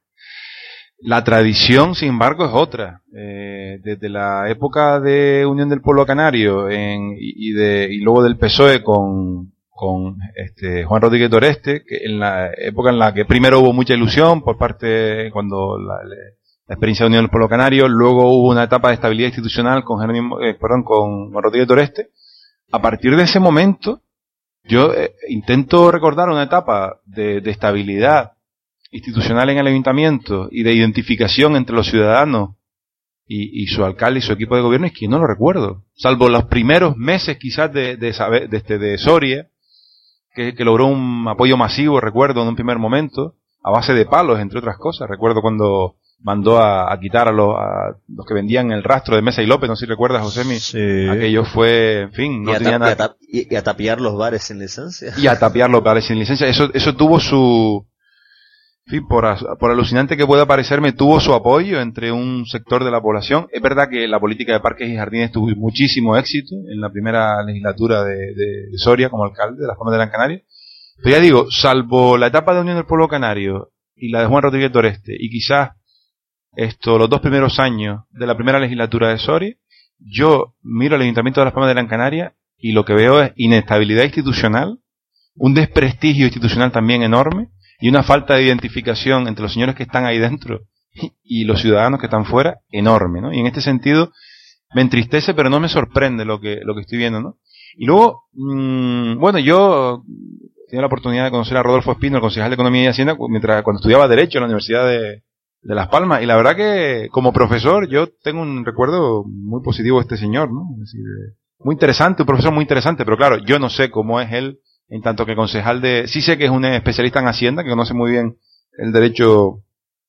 La tradición, sin embargo, es otra. Eh, desde la época de Unión del Pueblo Canario en, y, de, y luego del P S O E con, con este, Juan Rodríguez Doreste, que en la época en la que primero hubo mucha ilusión por parte, cuando la, la experiencia de Unión del Pueblo Canario, luego hubo una etapa de estabilidad institucional con, Jerónimo, eh, perdón, con Juan Rodríguez Doreste. A partir de ese momento, yo eh, intento recordar una etapa de, de estabilidad institucional en el ayuntamiento y de identificación entre los ciudadanos y, y su alcalde y su equipo de gobierno, es que no lo recuerdo, salvo los primeros meses quizás de, de, de, de, de Soria, que, que logró un apoyo masivo, recuerdo, en un primer momento, a base de palos, entre otras cosas. Recuerdo cuando mandó a, a quitar a los, a los que vendían el rastro de Mesa y López, no sé si recuerdas, Josemi, sí. Aquello fue, en fin, no y tenía a nada. Y a, y, y a tapiar los bares sin licencia. Y a tapiar los bares sin licencia, eso, eso tuvo su... En fin, por, por alucinante que pueda parecerme, tuvo su apoyo entre un sector de la población. Es verdad que la política de parques y jardines tuvo muchísimo éxito en la primera legislatura de, de, de Soria como alcalde de Las Palmas de Gran Canaria. Pero ya digo, salvo la etapa de Unión del Pueblo Canario y la de Juan Rodríguez Doreste, y quizás esto, los dos primeros años de la primera legislatura de Soria, yo miro al Ayuntamiento de Las Palmas de Gran Canaria y lo que veo es inestabilidad institucional, un desprestigio institucional también enorme, y una falta de identificación entre los señores que están ahí dentro y los ciudadanos que están fuera, enorme, ¿no? Y en este sentido me entristece, pero no me sorprende lo que lo que estoy viendo, ¿no? Y luego, mmm, bueno, yo tenía la oportunidad de conocer a Rodolfo Espino, el concejal de Economía y Hacienda, mientras cuando estudiaba Derecho en la Universidad de, de Las Palmas, y la verdad que como profesor yo tengo un recuerdo muy positivo de este señor, ¿no? Es decir, muy interesante, un profesor muy interesante, pero claro, yo no sé cómo es él en tanto que concejal de... Sí sé que es un especialista en Hacienda, que conoce muy bien el derecho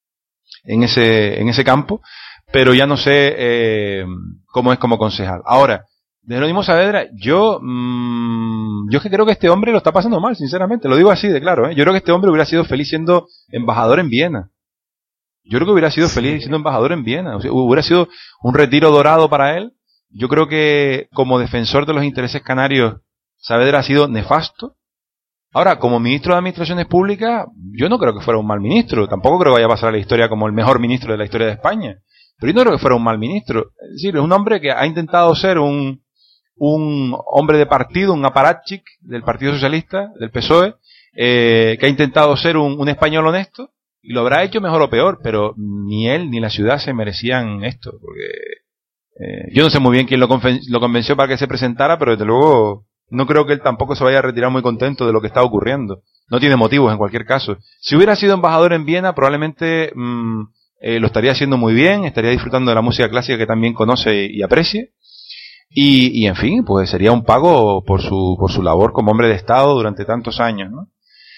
en ese en ese campo, pero ya no sé eh, cómo es como concejal. Ahora, de Jerónimo Saavedra, yo mmm, yo es que creo que este hombre lo está pasando mal, sinceramente, lo digo así de claro, ¿eh? Yo creo que este hombre hubiera sido feliz siendo embajador en Viena. Yo creo que hubiera sido feliz siendo embajador en Viena. O sea, hubiera sido un retiro dorado para él. Yo creo que como defensor de los intereses canarios, Saavedra ha sido nefasto. Ahora, como ministro de Administraciones Públicas, yo no creo que fuera un mal ministro. Tampoco creo que vaya a pasar a la historia como el mejor ministro de la historia de España. Pero yo no creo que fuera un mal ministro. Es decir, es un hombre que ha intentado ser un, un hombre de partido, un aparatchik del Partido Socialista, del P S O E, eh, que ha intentado ser un, un español honesto, y lo habrá hecho mejor o peor, pero ni él ni la ciudad se merecían esto. Porque eh, yo no sé muy bien quién lo, conven- lo convenció para que se presentara, pero desde luego... No creo que él tampoco se vaya a retirar muy contento de lo que está ocurriendo. No tiene motivos en cualquier caso. Si hubiera sido embajador en Viena, probablemente mmm, eh, lo estaría haciendo muy bien, estaría disfrutando de la música clásica que también conoce y aprecia. Y, y en fin, pues sería un pago por su, por su labor como hombre de Estado durante tantos años, ¿no?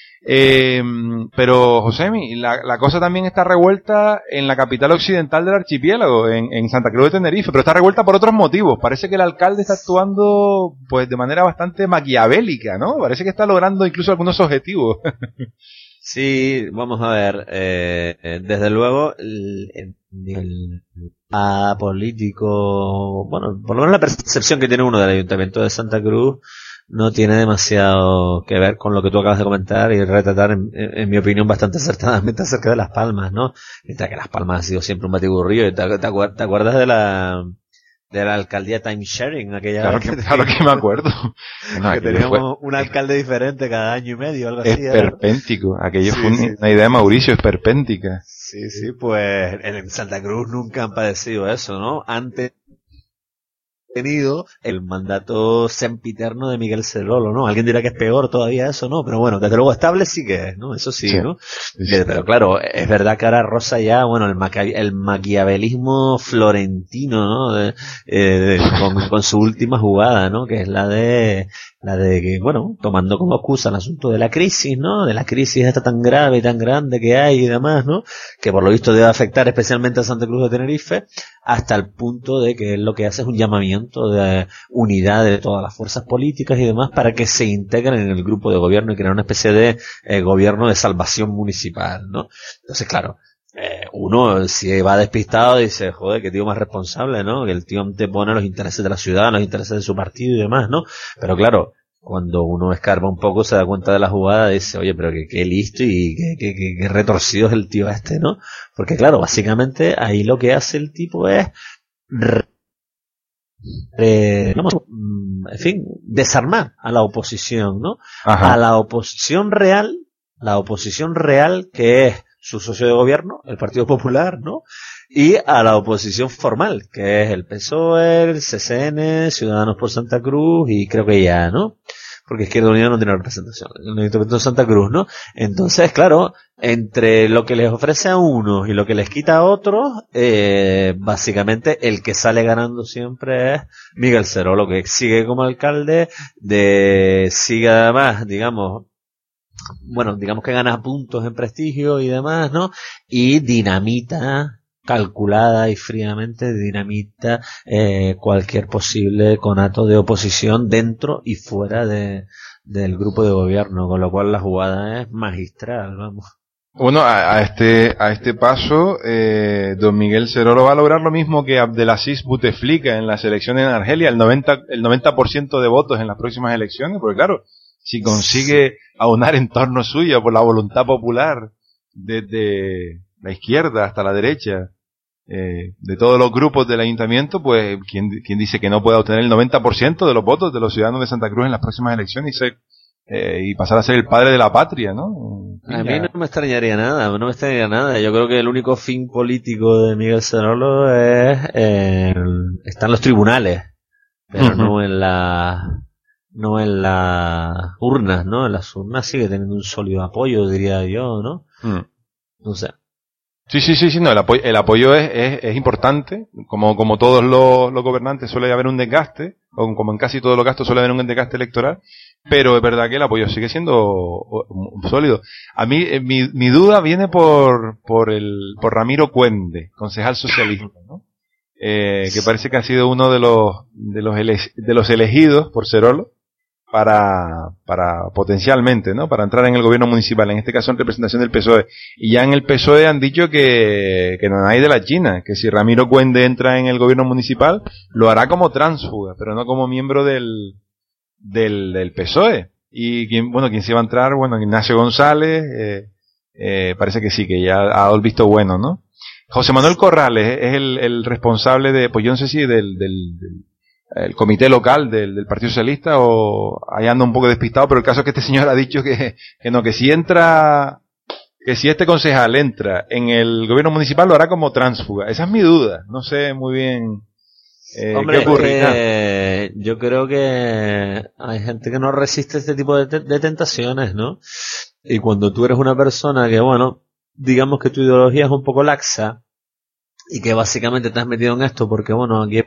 Eh, pero, Josemi, la, la cosa también está revuelta en la capital occidental del archipiélago, en, en Santa Cruz de Tenerife, pero está revuelta por otros motivos. Parece que el alcalde está actuando pues de manera bastante maquiavélica, ¿no? Parece que está logrando incluso algunos objetivos. Sí, vamos a ver, eh, desde luego el, el, el a político, bueno, por lo menos la percepción que tiene uno del Ayuntamiento de Santa Cruz no tiene demasiado que ver con lo que tú acabas de comentar y retratar, en, en mi opinión, bastante acertadamente acerca de Las Palmas, ¿no? Mientras que Las Palmas ha sido siempre un batiburrillo. ¿Te, te, te acuerdas de la de la alcaldía time sharing? Aquella claro, que, claro que me acuerdo. No, que teníamos fue... un alcalde diferente cada año y medio, algo así. Esperpéntico. ¿Eh? Aquello sí, fue sí. una idea de Mauricio, esperpéntica. Sí, sí, pues en Santa Cruz nunca han padecido eso, ¿no? Antes tenido el mandato sempiterno de Miguel Cerolo, ¿no? Alguien dirá que es peor todavía eso, ¿no? Pero bueno, desde luego estable sí que es, ¿no? Eso sí, sí. ¿no? Sí, sí. Pero claro, es verdad que ahora rosa ya, bueno, el, maca el maquiavelismo florentino, ¿no? De, eh, de, con, con su última jugada, ¿no? Que es la de, la de que, bueno, tomando como excusa el asunto de la crisis, ¿no? De la crisis esta tan grave y tan grande que hay y demás, ¿no? Que por lo visto debe afectar especialmente a Santa Cruz de Tenerife, hasta el punto de que lo que hace es un llamamiento de unidad de todas las fuerzas políticas y demás para que se integren en el grupo de gobierno y crear una especie de eh, gobierno de salvación municipal, ¿no? Entonces, claro, eh, uno si va despistado dice, joder, qué tío más responsable, ¿no? Que el tío te pone los intereses de la ciudad, los intereses de su partido y demás, ¿no? Pero claro, cuando uno escarba un poco se da cuenta de la jugada y dice, oye, pero que qué listo y qué, qué, qué, qué retorcido es el tío este, ¿no? Porque claro, básicamente ahí lo que hace el tipo es Eh, vamos, en fin, desarmar a la oposición, ¿no? Ajá. A la oposición real, la oposición real que es su socio de gobierno, el Partido Popular, ¿no? Y a la oposición formal, que es el P S O E, el C C N, Ciudadanos por Santa Cruz y creo que ya, ¿no? Porque Izquierda Unida no tiene representación, el Ayuntamiento de Santa Cruz, ¿no? Entonces, claro, entre lo que les ofrece a unos y lo que les quita a otros, eh, básicamente el que sale ganando siempre es Miguel Cerolo, que sigue como alcalde, de sigue además, digamos, bueno, digamos que gana puntos en prestigio y demás, ¿no? Y dinamita, calculada y fríamente dinamita eh, cualquier posible conato de oposición dentro y fuera de del grupo de gobierno, con lo cual la jugada es magistral, vamos. Bueno, a, a este a este paso, eh, don Miguel Cerolo va a lograr lo mismo que Abdelaziz Bouteflika en las elecciones en Argelia, el noventa el noventa por ciento de votos en las próximas elecciones, porque claro, si consigue aunar en torno suyo por la voluntad popular desde la izquierda hasta la derecha, eh, de todos los grupos del ayuntamiento, pues ¿quién, quién dice que no pueda obtener el noventa por ciento de los votos de los ciudadanos de Santa Cruz en las próximas elecciones y ser eh, y pasar a ser el padre de la patria, ¿no? A mí no me extrañaría nada, no me extrañaría nada. Yo creo que el único fin político de Miguel Cerolo es eh, está en los tribunales, pero uh-huh. no en la no en las urnas, ¿no? En las urnas sigue teniendo un sólido apoyo, diría yo, ¿no? Uh-huh. No sé. Sí, sí, sí, sí, no, el apoyo, el apoyo es, es, es importante, como, como todos los, los gobernantes suele haber un desgaste, o como en casi todos los gastos suele haber un desgaste electoral, pero es verdad que el apoyo sigue siendo sólido. A mí, mi, mi duda viene por, por el, por Ramiro Cuende, concejal socialista, ¿no? Eh, que parece que ha sido uno de los, de los, ele, de los elegidos por Cerolo, para, para potencialmente, ¿no? Para entrar en el gobierno municipal, en este caso en representación del P S O E. Y ya en el P S O E han dicho que, que no hay de la China, que si Ramiro Cuende entra en el gobierno municipal, lo hará como tránsfuga, pero no como miembro del, del, del P S O E. Y quien, bueno, quien se va a entrar, bueno, Ignacio González, eh, eh, parece que sí, que ya ha dado el visto bueno, ¿no? José Manuel Corrales es el, el responsable de, pues yo no sé si del, del, del el comité local del, del Partido Socialista, o ahí anda un poco despistado, pero el caso es que este señor ha dicho que, que no, que si entra, que si este concejal entra en el gobierno municipal lo hará como tránsfuga. Esa es mi duda, no sé muy bien eh, Hombre, qué ocurrirá. Eh, yo creo que hay gente que no resiste este tipo de, te- de tentaciones, ¿no? Y cuando tú eres una persona que, bueno, digamos que tu ideología es un poco laxa y que básicamente te has metido en esto porque, bueno, aquí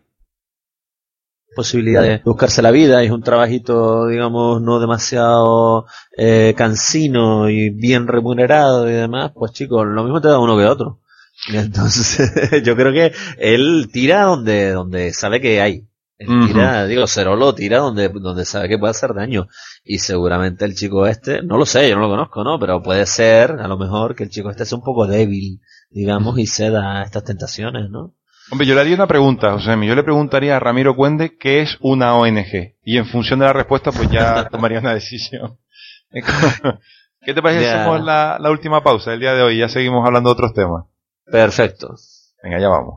posibilidad de buscarse la vida, y es un trabajito, digamos, no demasiado eh, cansino y bien remunerado y demás, pues chicos, lo mismo te da uno que otro. Y entonces yo creo que él tira donde donde sabe que hay. Él uh-huh. tira, digo, Cerolo tira donde, donde sabe que puede hacer daño. Y seguramente el chico este, no lo sé, yo no lo conozco, ¿no? Pero puede ser, a lo mejor, que el chico este sea un poco débil, digamos, uh-huh. y ceda a estas tentaciones, ¿no? Hombre, yo le haría una pregunta, José. Yo le preguntaría a Ramiro Cuende qué es una O N G. Y en función de la respuesta, pues ya tomaría una decisión. ¿Qué te parece si hacemos la, la última pausa del día de hoy? Ya seguimos hablando de otros temas. Perfecto. Venga, ya vamos.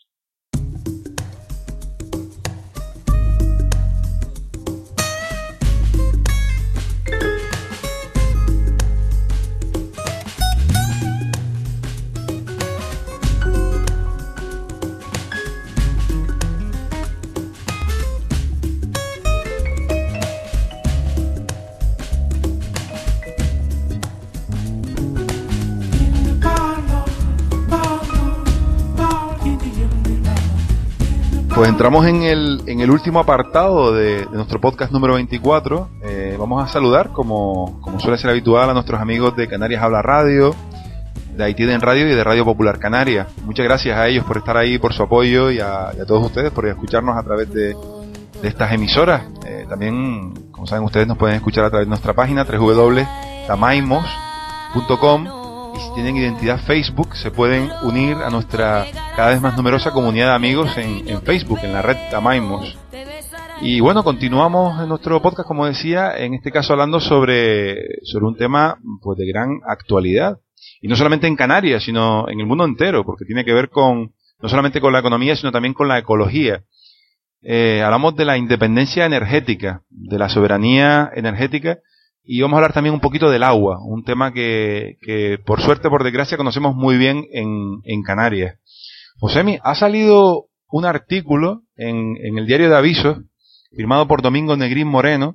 Pues entramos en el, en el último apartado de, de nuestro podcast número veinticuatro. Eh, vamos a saludar, como, como suele ser habitual, a nuestros amigos de Canarias Habla Radio, de Haití en Radio y de Radio Popular Canaria. Muchas gracias a ellos por estar ahí, por su apoyo, y a, y a todos ustedes por escucharnos a través de, de estas emisoras. Eh, también, como saben ustedes, nos pueden escuchar a través de nuestra página doble u doble u doble u punto tamaimos punto com. Y si tienen identidad Facebook, se pueden unir a nuestra cada vez más numerosa comunidad de amigos en, en Facebook, en la red Tamaimos. Y bueno, continuamos en nuestro podcast, como decía, en este caso hablando sobre, sobre un tema pues de gran actualidad. Y no solamente en Canarias, sino en el mundo entero, porque tiene que ver con no solamente con la economía, sino también con la ecología. Eh, hablamos de la independencia energética, de la soberanía energética. Y vamos a hablar también un poquito del agua, un tema que, que por suerte, por desgracia, conocemos muy bien en, en Canarias. Josemi, ha salido un artículo en, en el diario de Avisos, firmado por Domingo Negrín Moreno,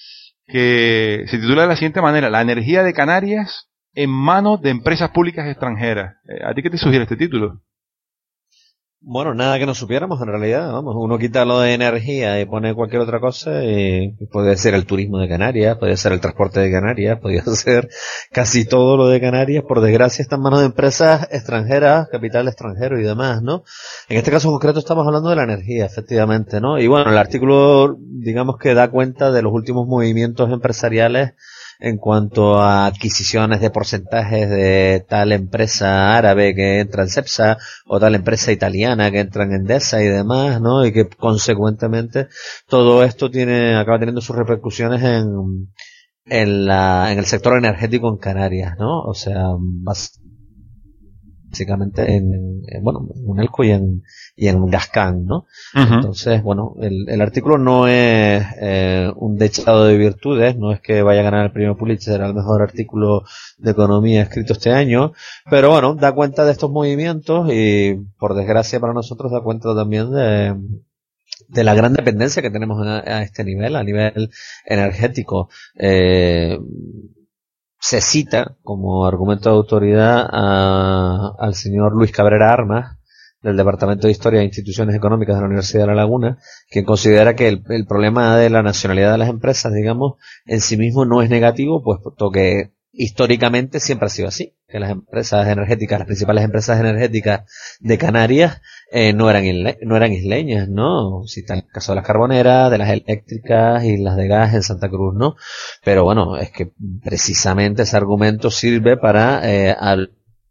que se titula de la siguiente manera: La energía de Canarias en manos de empresas públicas extranjeras. ¿A ti qué te sugiere este título? Bueno, nada que no supiéramos en realidad, vamos, uno quita lo de energía y pone cualquier otra cosa, y puede ser el turismo de Canarias, puede ser el transporte de Canarias, podría ser casi todo lo de Canarias, por desgracia está en manos de empresas extranjeras, capital extranjero y demás, ¿no? En este caso concreto estamos hablando de la energía, efectivamente, ¿no? Y bueno, el artículo, digamos que da cuenta de los últimos movimientos empresariales en cuanto a adquisiciones de porcentajes de tal empresa árabe que entra en Cepsa o tal empresa italiana que entra en Endesa y demás, ¿no? Y que consecuentemente todo esto tiene acaba teniendo sus repercusiones en en la en el sector energético en Canarias, ¿no? O sea, básicamente en, en bueno, en Unelco y en y en Gascan, ¿no? Uh-huh. Entonces, bueno, el, el artículo no es eh, un dechado de virtudes, no es que vaya a ganar el premio Pulitzer al mejor artículo de economía escrito este año, pero bueno, da cuenta de estos movimientos y, por desgracia para nosotros, da cuenta también de de la gran dependencia que tenemos a, a este nivel, a nivel energético. Eh, se cita como argumento de autoridad a, al señor Luis Cabrera Armas, del Departamento de Historia e Instituciones Económicas de la Universidad de La Laguna, quien considera que el, el problema de la nacionalidad de las empresas, digamos, en sí mismo no es negativo, puesto que históricamente siempre ha sido así, que las empresas energéticas, las principales empresas energéticas de Canarias, eh, no eran isle, no eran isleñas, ¿no? Si está el caso de las carboneras, de las eléctricas y las de gas en Santa Cruz, ¿no? Pero bueno, es que precisamente ese argumento sirve para eh, al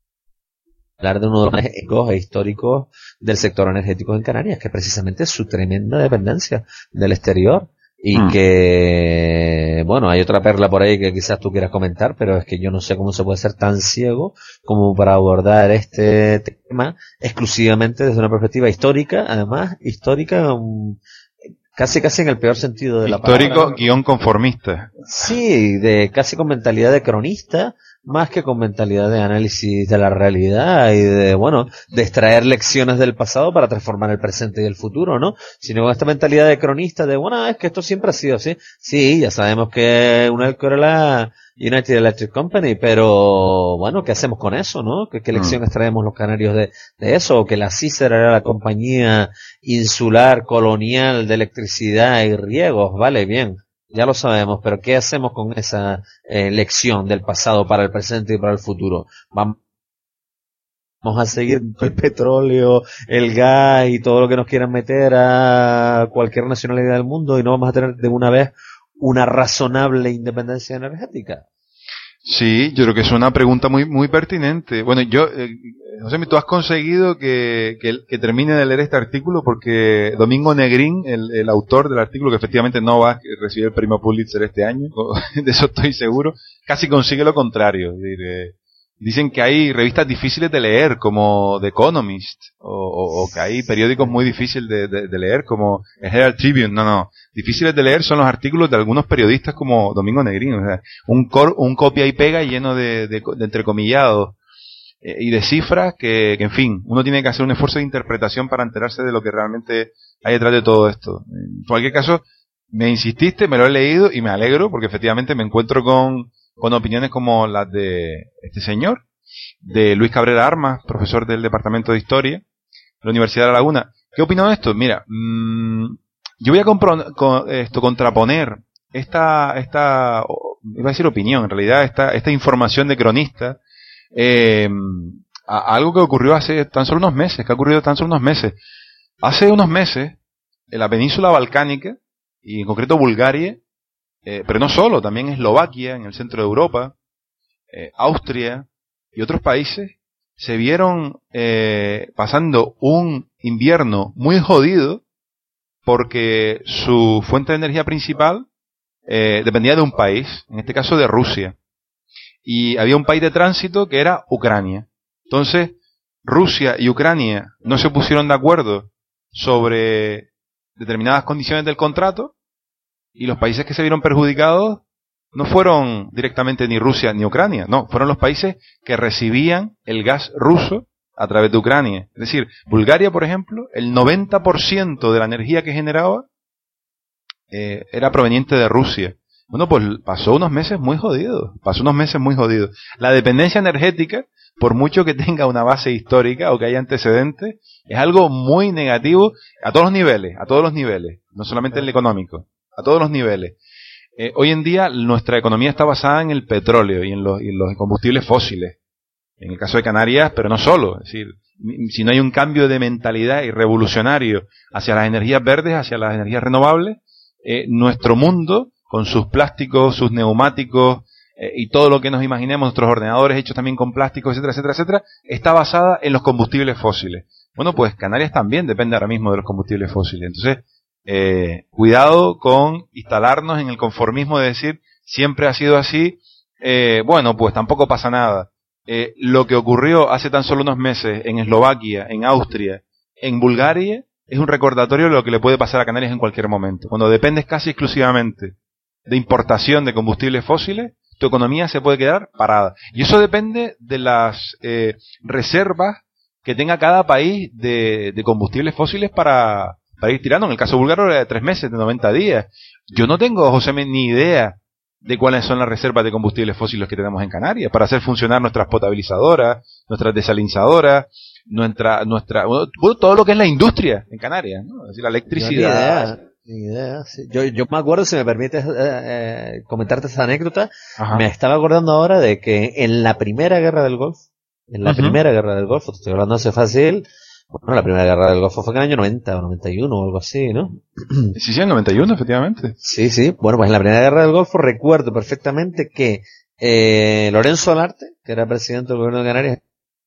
hablar de uno de los más ecos e históricos del sector energético en Canarias, que precisamente es su tremenda dependencia del exterior. Y mm. que, bueno, hay otra perla por ahí que quizás tú quieras comentar, pero es que yo no sé cómo se puede ser tan ciego como para abordar este tema exclusivamente desde una perspectiva histórica, además, histórica, um, casi casi en el peor sentido de la palabra. Histórico guión conformista. Sí, de casi con mentalidad de cronista, más que con mentalidad de análisis de la realidad y de, bueno, de extraer lecciones del pasado para transformar el presente y el futuro, ¿no? Sino con esta mentalidad de cronista de, bueno, es que esto siempre ha sido así. Sí, ya sabemos que Unelco era la United Electric Company, pero, bueno, ¿qué hacemos con eso, no? ¿Qué, qué lección mm. extraemos los canarios de, de eso? O que la CICER era la compañía insular colonial de electricidad y riegos, vale, bien. Ya lo sabemos, pero ¿qué hacemos con esa eh, lección del pasado para el presente y para el futuro? Vamos vamos a seguir el petróleo, el gas y todo lo que nos quieran meter a cualquier nacionalidad del mundo y no vamos a tener de una vez una razonable independencia energética. Sí, yo creo que es una pregunta muy muy pertinente. Bueno, yo, eh, José, tú has conseguido que, que, que termine de leer este artículo porque Domingo Negrín, el, el autor del artículo, que efectivamente no va a recibir el premio Pulitzer este año, de eso estoy seguro, casi consigue lo contrario. Es decir, eh, dicen que hay revistas difíciles de leer, como The Economist, o, o, o que hay periódicos muy difíciles de, de, de leer, como el Herald Tribune. No, no. Difíciles de leer son los artículos de algunos periodistas como Domingo Negrín. O sea, un, cor, un copia y pega lleno de, de, de entrecomillados eh, y de cifras que, que, en fin, uno tiene que hacer un esfuerzo de interpretación para enterarse de lo que realmente hay detrás de todo esto. En cualquier caso, me insististe, me lo he leído y me alegro porque efectivamente me encuentro con... con opiniones como las de este señor, de Luis Cabrera Armas, profesor del Departamento de Historia de la Universidad de La Laguna. ¿Qué opino de esto? Mira, mmm, yo voy a compro, con, esto, contraponer esta, esta, iba a decir opinión, en realidad esta, esta información de cronista, eh, a, a algo que ocurrió hace tan solo unos meses, que ha ocurrido tan solo unos meses. Hace unos meses, en la península balcánica, y en concreto Bulgaria, Eh, pero no solo, también Eslovaquia, en el centro de Europa, eh, Austria y otros países se vieron eh, pasando un invierno muy jodido porque su fuente de energía principal eh, dependía de un país, en este caso de Rusia. Y había un país de tránsito que era Ucrania. Entonces, Rusia y Ucrania no se pusieron de acuerdo sobre determinadas condiciones del contrato. Y los países que se vieron perjudicados no fueron directamente ni Rusia ni Ucrania, no, fueron los países que recibían el gas ruso a través de Ucrania. Es decir, Bulgaria, por ejemplo, el noventa por ciento de la energía que generaba eh, era proveniente de Rusia. Bueno, pues pasó unos meses muy jodidos, pasó unos meses muy jodidos. La dependencia energética, por mucho que tenga una base histórica o que haya antecedentes, es algo muy negativo a todos los niveles, a todos los niveles, no solamente en el económico. A todos los niveles. Eh, hoy en día nuestra economía está basada en el petróleo y en, los, y en los combustibles fósiles. En el caso de Canarias, pero no solo. Es decir, si no hay un cambio de mentalidad y revolucionario hacia las energías verdes, hacia las energías renovables, eh, nuestro mundo, con sus plásticos, sus neumáticos eh, y todo lo que nos imaginemos, nuestros ordenadores hechos también con plásticos, etcétera, etcétera, etcétera, está basada en los combustibles fósiles. Bueno, pues Canarias también depende ahora mismo de los combustibles fósiles. Entonces, Eh, cuidado con instalarnos en el conformismo de decir siempre ha sido así, eh, bueno, pues tampoco pasa nada. Eh, lo que ocurrió hace tan solo unos meses en Eslovaquia, en Austria, en Bulgaria, es un recordatorio de lo que le puede pasar a Canarias en cualquier momento. Cuando dependes casi exclusivamente de importación de combustibles fósiles, tu economía se puede quedar parada. Y eso depende de las eh, reservas que tenga cada país de, de combustibles fósiles para... para ir tirando. En el caso búlgaro era de tres meses, de noventa días. Yo no tengo, José, ni idea de cuáles son las reservas de combustibles fósiles que tenemos en Canarias para hacer funcionar nuestras potabilizadoras, nuestras desalinizadoras, nuestra, nuestra, bueno, todo lo que es la industria en Canarias, ¿no? Es decir, la electricidad. Ni idea, sí. Yo, yo me acuerdo, si me permites eh, eh, comentarte esa anécdota, Ajá. Me estaba acordando ahora de que en la primera guerra del Golfo, en la uh-huh. primera guerra del Golfo, te estoy hablando hace fácil. Bueno, la primera guerra del Golfo fue en el año noventa o noventa y uno o algo así, ¿no? Sí, sí, en noventa y uno, efectivamente. Sí, sí. Bueno, pues en la primera guerra del Golfo recuerdo perfectamente que eh, Lorenzo Olarte, que era presidente del gobierno de Canarias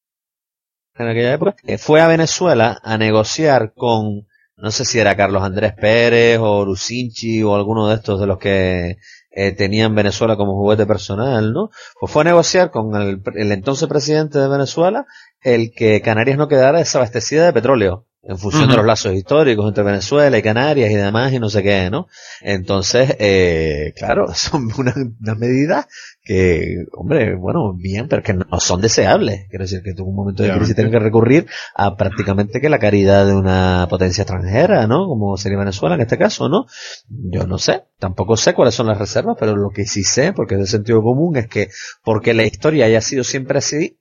en aquella época, eh, fue a Venezuela a negociar con, no sé si era Carlos Andrés Pérez o Lucinchi o alguno de estos de los que eh, tenían Venezuela como juguete personal, ¿no? Pues fue a negociar con el, el entonces presidente de Venezuela el que Canarias no quedara desabastecida de petróleo en función uh-huh. de los lazos históricos entre Venezuela y Canarias y demás y no sé qué, ¿no? Entonces, eh, claro, son unas una medidas que, hombre, bueno, bien, pero que no son deseables. Quiero decir que tú en un momento de crisis tienes que recurrir a prácticamente que la caridad de una potencia extranjera, ¿no? Como sería Venezuela en este caso, ¿no? Yo no sé, tampoco sé cuáles son las reservas, pero lo que sí sé, porque es de sentido común, es que porque la historia haya sido siempre así,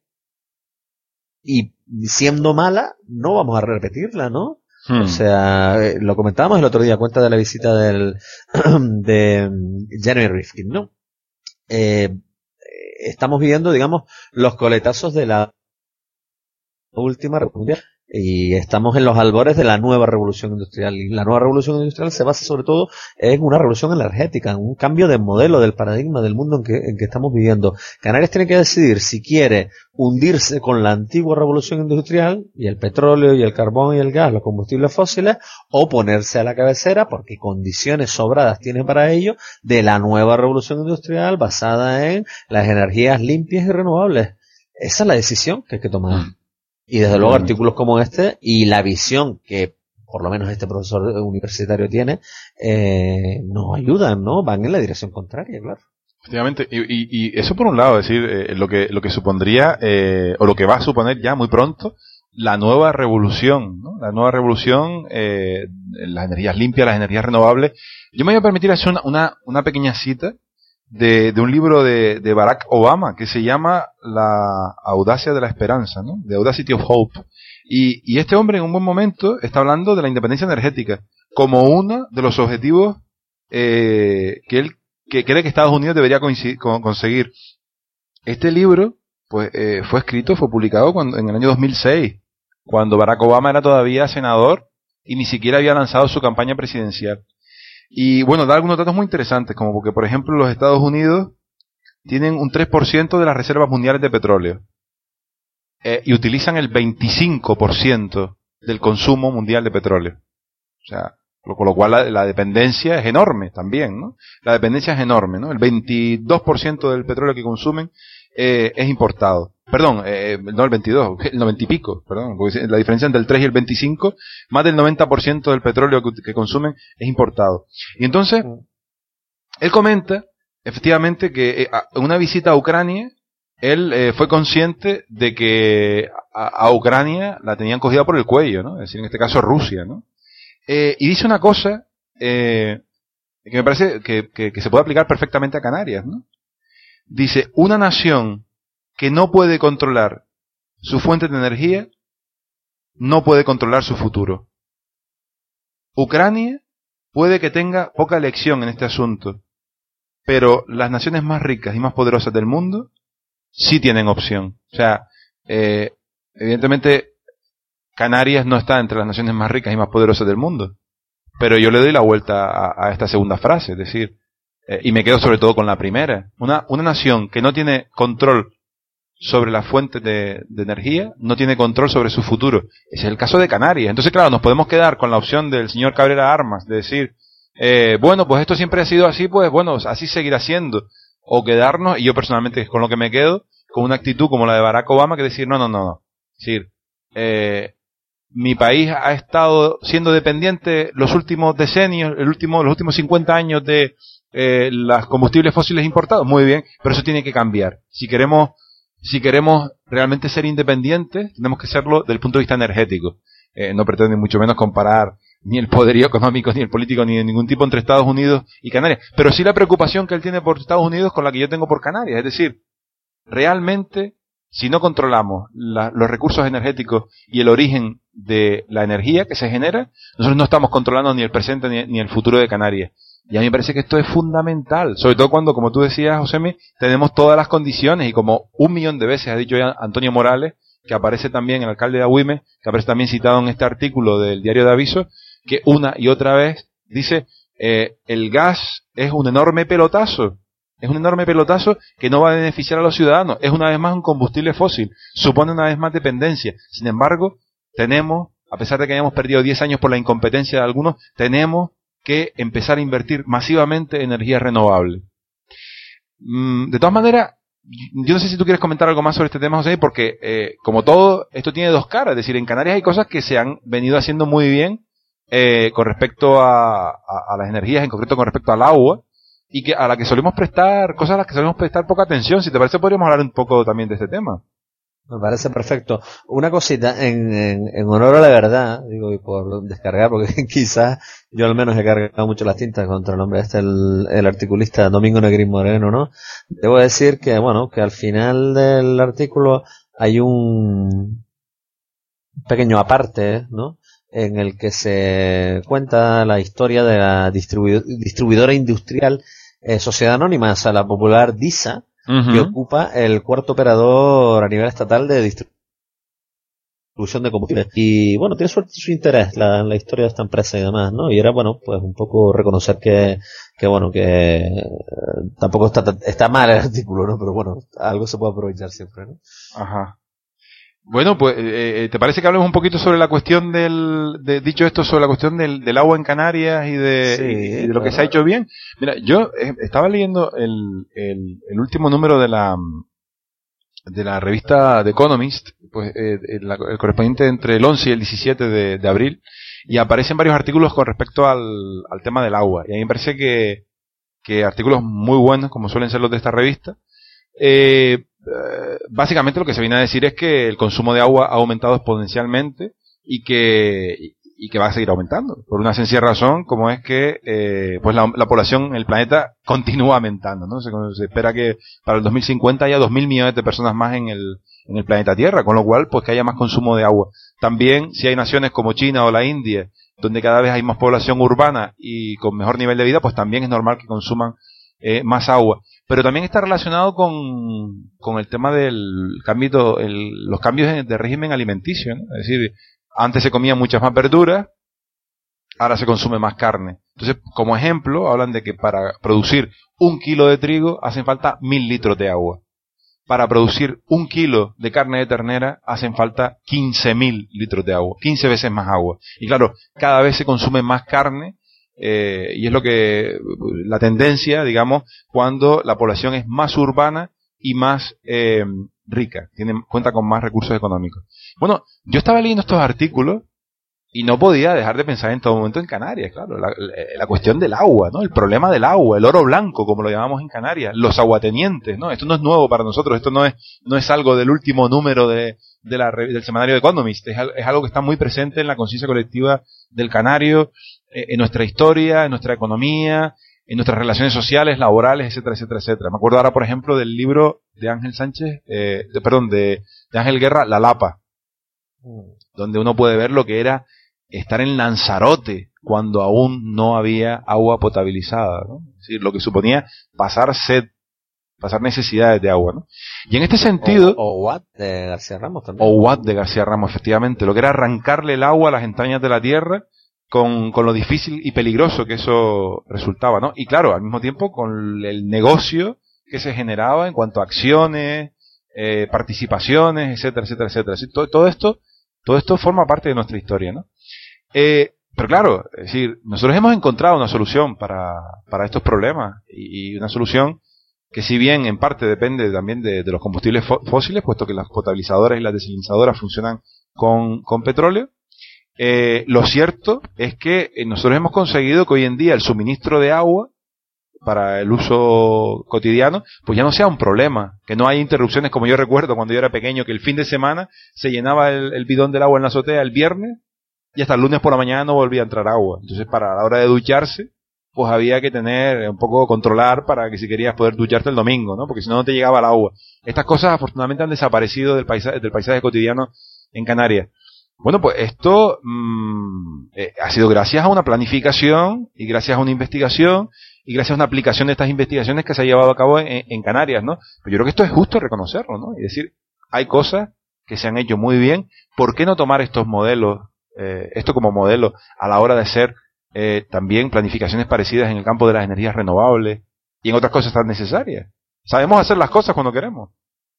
y siendo mala, no vamos a repetirla, ¿no? Hmm. O sea, lo comentábamos el otro día a cuenta de la visita del de Jeremy Rifkin, ¿no? Eh, estamos viendo, digamos, los coletazos de la última revolución y estamos en los albores de la nueva revolución industrial, y la nueva revolución industrial se basa sobre todo en una revolución energética, en un cambio de modelo del paradigma del mundo en que, en que estamos viviendo. Canarias tiene que decidir si quiere hundirse con la antigua revolución industrial y el petróleo y el carbón y el gas, los combustibles fósiles, o ponerse a la cabecera, porque condiciones sobradas tiene para ello, de la nueva revolución industrial basada en las energías limpias y renovables. Esa es la decisión que hay que tomar. Mm. Y desde luego artículos como este y la visión que por lo menos este profesor universitario tiene, eh, nos ayudan, ¿no? Van en la dirección contraria, claro. Efectivamente, y, y, y eso por un lado, es decir, eh, lo que lo que supondría, eh, o lo que va a suponer ya muy pronto, la nueva revolución, ¿no? La nueva revolución, eh, las energías limpias, las energías renovables. Yo me voy a permitir hacer una, una, una pequeña cita de, de un libro de, de Barack Obama que se llama La audacia de la esperanza, ¿no? The Audacity of Hope. Y, y este hombre en un buen momento está hablando de la independencia energética como uno de los objetivos eh, que él que cree que Estados Unidos debería conseguir. Este libro pues eh, fue escrito, fue publicado cuando, en el año dos mil seis, cuando Barack Obama era todavía senador y ni siquiera había lanzado su campaña presidencial. Y bueno, da algunos datos muy interesantes, como porque, por ejemplo, los Estados Unidos tienen un tres por ciento de las reservas mundiales de petróleo eh, y utilizan el veinticinco por ciento del consumo mundial de petróleo. O sea, con lo cual la, la dependencia es enorme también, ¿no? La dependencia es enorme, ¿no? El veintidós por ciento del petróleo que consumen eh, es importado. Perdón, eh, no el veintidós, el noventa y pico, perdón, porque la diferencia entre el tres y el veinticinco, más del noventa por ciento del petróleo que, que consumen es importado. Y entonces, él comenta, efectivamente, que eh, en una visita a Ucrania, él eh, fue consciente de que a, a Ucrania la tenían cogida por el cuello, ¿no? Es decir, en este caso Rusia, ¿no? Eh, y dice una cosa eh, que me parece que, que, que se puede aplicar perfectamente a Canarias, ¿no? Dice, una nación que no puede controlar su fuente de energía, no puede controlar su futuro. Ucrania puede que tenga poca elección en este asunto, pero las naciones más ricas y más poderosas del mundo sí tienen opción. O sea, eh, evidentemente Canarias no está entre las naciones más ricas y más poderosas del mundo, pero yo le doy la vuelta a, a esta segunda frase, es decir, eh, y me quedo sobre todo con la primera. Una, una nación que no tiene control sobre las fuentes de, de energía, no tiene control sobre su futuro. Ese es el caso de Canarias. Entonces, claro, nos podemos quedar con la opción del señor Cabrera Armas, de decir, eh, bueno, pues esto siempre ha sido así, pues bueno, así seguirá siendo. O quedarnos, y yo personalmente es con lo que me quedo, con una actitud como la de Barack Obama, que decir, no, no, no, no. Es decir, eh, mi país ha estado siendo dependiente los últimos decenios, el último, los últimos cincuenta años de eh, los combustibles fósiles importados. Muy bien, pero eso tiene que cambiar. Si queremos Si queremos realmente ser independientes, tenemos que serlo desde el punto de vista energético. Eh, no pretendo ni mucho menos comparar ni el poderío económico, ni el político, ni de ningún tipo entre Estados Unidos y Canarias. Pero sí la preocupación que él tiene por Estados Unidos con la que yo tengo por Canarias. Es decir, realmente, si no controlamos la, los recursos energéticos y el origen de la energía que se genera, nosotros no estamos controlando ni el presente ni, ni el futuro de Canarias. Y a mí me parece que esto es fundamental, sobre todo cuando, como tú decías, Josemi, tenemos todas las condiciones, y como un millón de veces ha dicho ya Antonio Morales, que aparece también, el alcalde de Agüime, que aparece también citado en este artículo del Diario de Aviso, que una y otra vez dice, eh, el gas es un enorme pelotazo, es un enorme pelotazo que no va a beneficiar a los ciudadanos, es una vez más un combustible fósil, supone una vez más dependencia. Sin embargo, tenemos, a pesar de que hayamos perdido diez años por la incompetencia de algunos, tenemos que empezar a invertir masivamente en energía renovable. Mm, de todas maneras, yo no sé si tú quieres comentar algo más sobre este tema, José, porque eh, como todo, esto tiene dos caras. Es decir, en Canarias hay cosas que se han venido haciendo muy bien eh, con respecto a, a, a las energías, en concreto con respecto al agua, y que a la que solemos prestar, cosas a las que solemos prestar poca atención. Si te parece, podríamos hablar un poco también de este tema. Me parece perfecto. Una cosita, en, en, en honor a la verdad, digo, y por descargar, porque quizás yo al menos he cargado mucho las tintas contra el hombre este, el, el articulista Domingo Negrín Moreno, ¿no? Debo decir que, bueno, que al final del artículo hay un pequeño aparte, ¿no? En el que se cuenta la historia de la distribu- distribuidora industrial eh, Sociedad Anónima, o sea, la popular DISA, Uh-huh. que ocupa el cuarto operador a nivel estatal de distribución distribución de combustibles. Y bueno, tiene su, su interés la, la historia de esta empresa y demás, ¿no? Y era, bueno, pues un poco reconocer que, que bueno, que eh, tampoco está, está mal el artículo, ¿no? Pero bueno, algo se puede aprovechar siempre, ¿no? Ajá. Bueno, pues, eh, ¿te parece que hablemos un poquito sobre la cuestión del, de, dicho esto, sobre la cuestión del, del agua en Canarias y de, sí, y de lo claro. que se ha hecho bien? Mira, yo eh, estaba leyendo el, el, el último número de la, de la revista The Economist, pues, eh, el, el correspondiente entre el once y el diecisiete de, de abril, y aparecen varios artículos con respecto al, al tema del agua. Y a mí me parece que, que artículos muy buenos, como suelen ser los de esta revista. Eh, básicamente lo que se viene a decir es que el consumo de agua ha aumentado exponencialmente y que y que va a seguir aumentando por una sencilla razón, como es que eh, pues la, la población en el planeta continúa aumentando, ¿no? Se, se espera que para el dos mil cincuenta haya dos mil millones de personas más en el en el planeta Tierra, con lo cual pues que haya más consumo de agua. También si hay naciones como China o la India donde cada vez hay más población urbana y con mejor nivel de vida, pues también es normal que consuman eh, más agua. Pero también está relacionado con, con el tema del cambio, el, los cambios de régimen alimenticio, ¿no? Es decir, antes se comían muchas más verduras, ahora se consume más carne. Entonces, como ejemplo, hablan de que para producir un kilo de trigo hacen falta mil litros de agua. Para producir un kilo de carne de ternera hacen falta quince mil litros de agua, quince veces más agua. Y claro, cada vez se consume más carne. Eh, y es lo que la tendencia, digamos, cuando la población es más urbana y más eh, rica, tiene, cuenta con más recursos económicos. Bueno, yo estaba leyendo estos artículos y no podía dejar de pensar en todo momento en Canarias, claro, la, la, la cuestión del agua, ¿no? El problema del agua, el oro blanco, como lo llamamos en Canarias, los aguatenientes, ¿no? Esto no es nuevo para nosotros, esto no es no es algo del último número de, de la, del semanario de Economist, es, es algo que está muy presente en la conciencia colectiva del canario, en nuestra historia, en nuestra economía, en nuestras relaciones sociales, laborales, etcétera, etcétera, etcétera. Me acuerdo ahora, por ejemplo, del libro de Ángel Sánchez, eh, de, perdón, de, de Ángel Guerra, La Lapa, donde uno puede ver lo que era estar en Lanzarote cuando aún no había agua potabilizada, ¿no? Es decir, lo que suponía pasar sed, pasar necesidades de agua, ¿no? Y en este sentido... O, o Watt de García Ramos también. O Watt de García Ramos, efectivamente, lo que era arrancarle el agua a las entrañas de la tierra, con, con lo difícil y peligroso que eso resultaba, ¿no? Y claro, al mismo tiempo con el negocio que se generaba en cuanto a acciones, eh, participaciones, etcétera, etcétera, etcétera. ¿Sí? Todo, todo esto, todo esto forma parte de nuestra historia, ¿no? Eh, pero claro, es decir, nosotros hemos encontrado una solución para, para estos problemas y, y una solución que si bien en parte depende también de, de los combustibles fósiles, puesto que las potabilizadoras y las desalinizadoras funcionan con, con petróleo. Eh, lo cierto es que eh, nosotros hemos conseguido que hoy en día el suministro de agua para el uso cotidiano pues ya no sea un problema, que no haya interrupciones como yo recuerdo cuando yo era pequeño, que el fin de semana se llenaba el, el bidón del agua en la azotea el viernes y hasta el lunes por la mañana no volvía a entrar agua. Entonces para la hora de ducharse pues había que tener un poco controlar para que si querías poder ducharte el domingo, ¿no? Porque si no no te llegaba el agua. Estas cosas afortunadamente han desaparecido del paisaje, del paisaje cotidiano en Canarias. Bueno, pues esto mmm, eh, ha sido gracias a una planificación y gracias a una investigación y gracias a una aplicación de estas investigaciones que se ha llevado a cabo en, en Canarias, ¿no? Pero yo creo que esto es justo reconocerlo, ¿no? Y decir, hay cosas que se han hecho muy bien, ¿por qué no tomar estos modelos, eh, esto como modelo a la hora de hacer eh, también planificaciones parecidas en el campo de las energías renovables y en otras cosas tan necesarias? Sabemos hacer las cosas cuando queremos.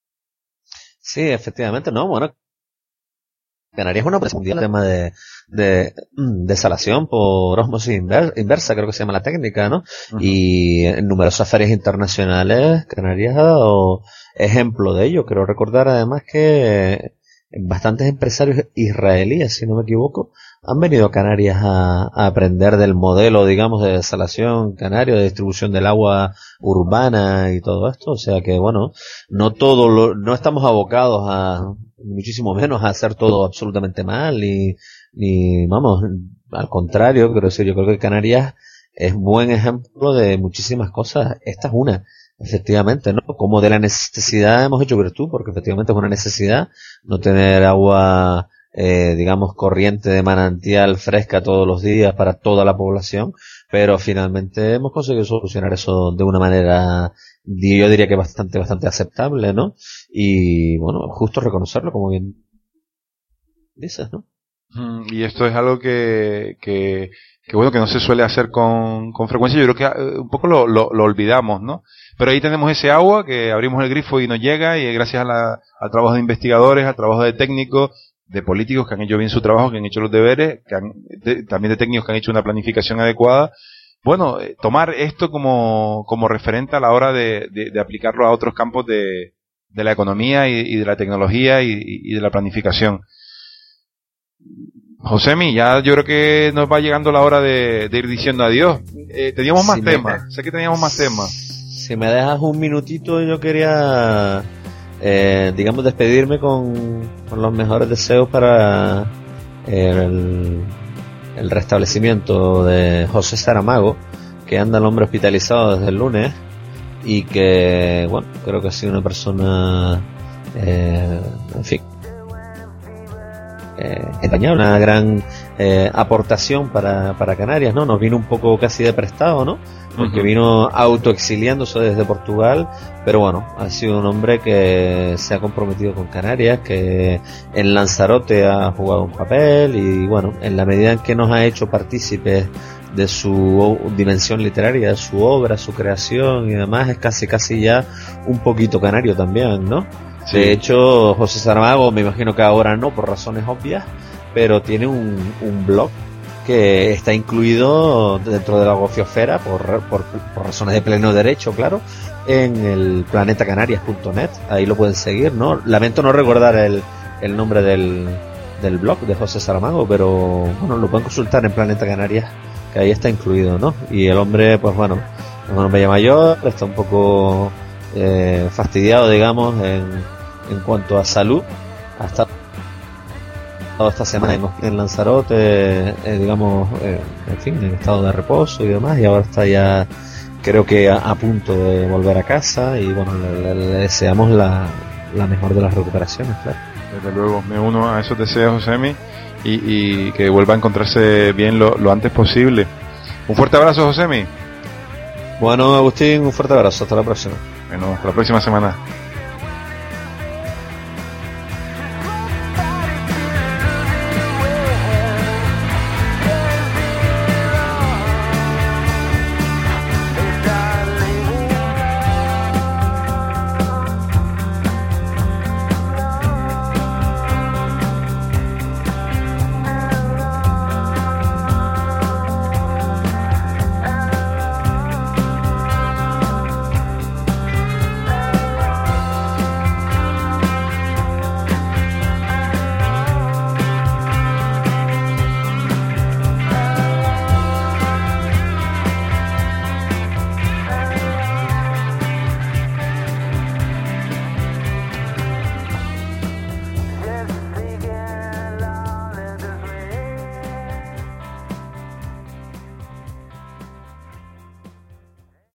Sí, efectivamente, no, bueno. Canarias es una presión mundial el tema de, de desalación por ósmosis inversa, creo que se llama la técnica, ¿no? Uh-huh. Y en numerosas ferias internacionales, Canarias ha dado ejemplo de ello. Quiero recordar además que bastantes empresarios israelíes, si no me equivoco, han venido a Canarias a, a aprender del modelo, digamos, de desalación canario, de distribución del agua urbana y todo esto. O sea que, bueno, no todo lo, no estamos abocados a, muchísimo menos a hacer todo absolutamente mal, ni, ni, vamos, al contrario, quiero decir, yo creo que Canarias es buen ejemplo de muchísimas cosas. Esta es una. Efectivamente, ¿no? Como de la necesidad hemos hecho virtud, porque efectivamente es una necesidad no tener agua, eh, digamos, corriente de manantial fresca todos los días para toda la población, pero finalmente hemos conseguido solucionar eso de una manera, yo diría que bastante, bastante aceptable, ¿no? Y bueno, justo reconocerlo, como bien dices, ¿no? Y esto es algo que, que, que bueno, que no se suele hacer con, con frecuencia. Yo creo que un poco lo, lo, lo olvidamos, ¿no? Pero ahí tenemos ese agua que abrimos el grifo y nos llega, y gracias a la, al trabajo de investigadores, al trabajo de técnicos, de políticos que han hecho bien su trabajo, que han hecho los deberes, que han, de, también de técnicos que han hecho una planificación adecuada. Bueno, eh, tomar esto como, como referente a la hora de, de, de aplicarlo a otros campos de, de la economía y, y de la tecnología y, y de la planificación. Josemi, ya yo creo que nos va llegando la hora de, de ir diciendo adiós. Eh, teníamos más si temas, me, sé que teníamos más temas. Si me dejas un minutito, yo quería, eh, digamos, despedirme con, con los mejores deseos para el, el restablecimiento de José Saramago, que anda el hombre hospitalizado desde el lunes y que, bueno, creo que ha sido una persona, eh, en fin, Eh, una gran eh, aportación para, para Canarias, ¿no? Nos vino un poco casi de prestado, ¿no? Porque uh-huh. vino autoexiliándose desde Portugal, pero bueno, ha sido un hombre que se ha comprometido con Canarias, que en Lanzarote ha jugado un papel y bueno, en la medida en que nos ha hecho partícipes de su dimensión literaria, de su obra, su creación y demás, es casi casi ya un poquito canario también, ¿no? Sí. De hecho, José Saramago, me imagino que ahora no, por razones obvias, pero tiene un, un blog que está incluido dentro de la gofiosfera, por, por, por razones de pleno derecho, claro, en el planeta canarias punto net. Ahí lo pueden seguir, ¿no? Lamento no recordar el, el nombre del, del blog de José Saramago, pero bueno, lo pueden consultar en Planeta Canarias, que ahí está incluido, ¿no? Y el hombre, pues bueno, es un hombre ya mayor, está un poco eh, fastidiado, digamos, en en cuanto a salud. Ha estado esta semana en, en Lanzarote, eh, digamos, eh, en fin, en estado de reposo y demás, y ahora está ya, creo que a, a punto de volver a casa, y bueno, le, le, le deseamos la, la mejor de las recuperaciones, claro. Desde luego, me uno a esos deseos, Josemi, y, y que vuelva a encontrarse bien lo, lo antes posible. Un fuerte abrazo, Josemi. Bueno, Agustín, un fuerte abrazo, hasta la próxima. Bueno, hasta la próxima semana.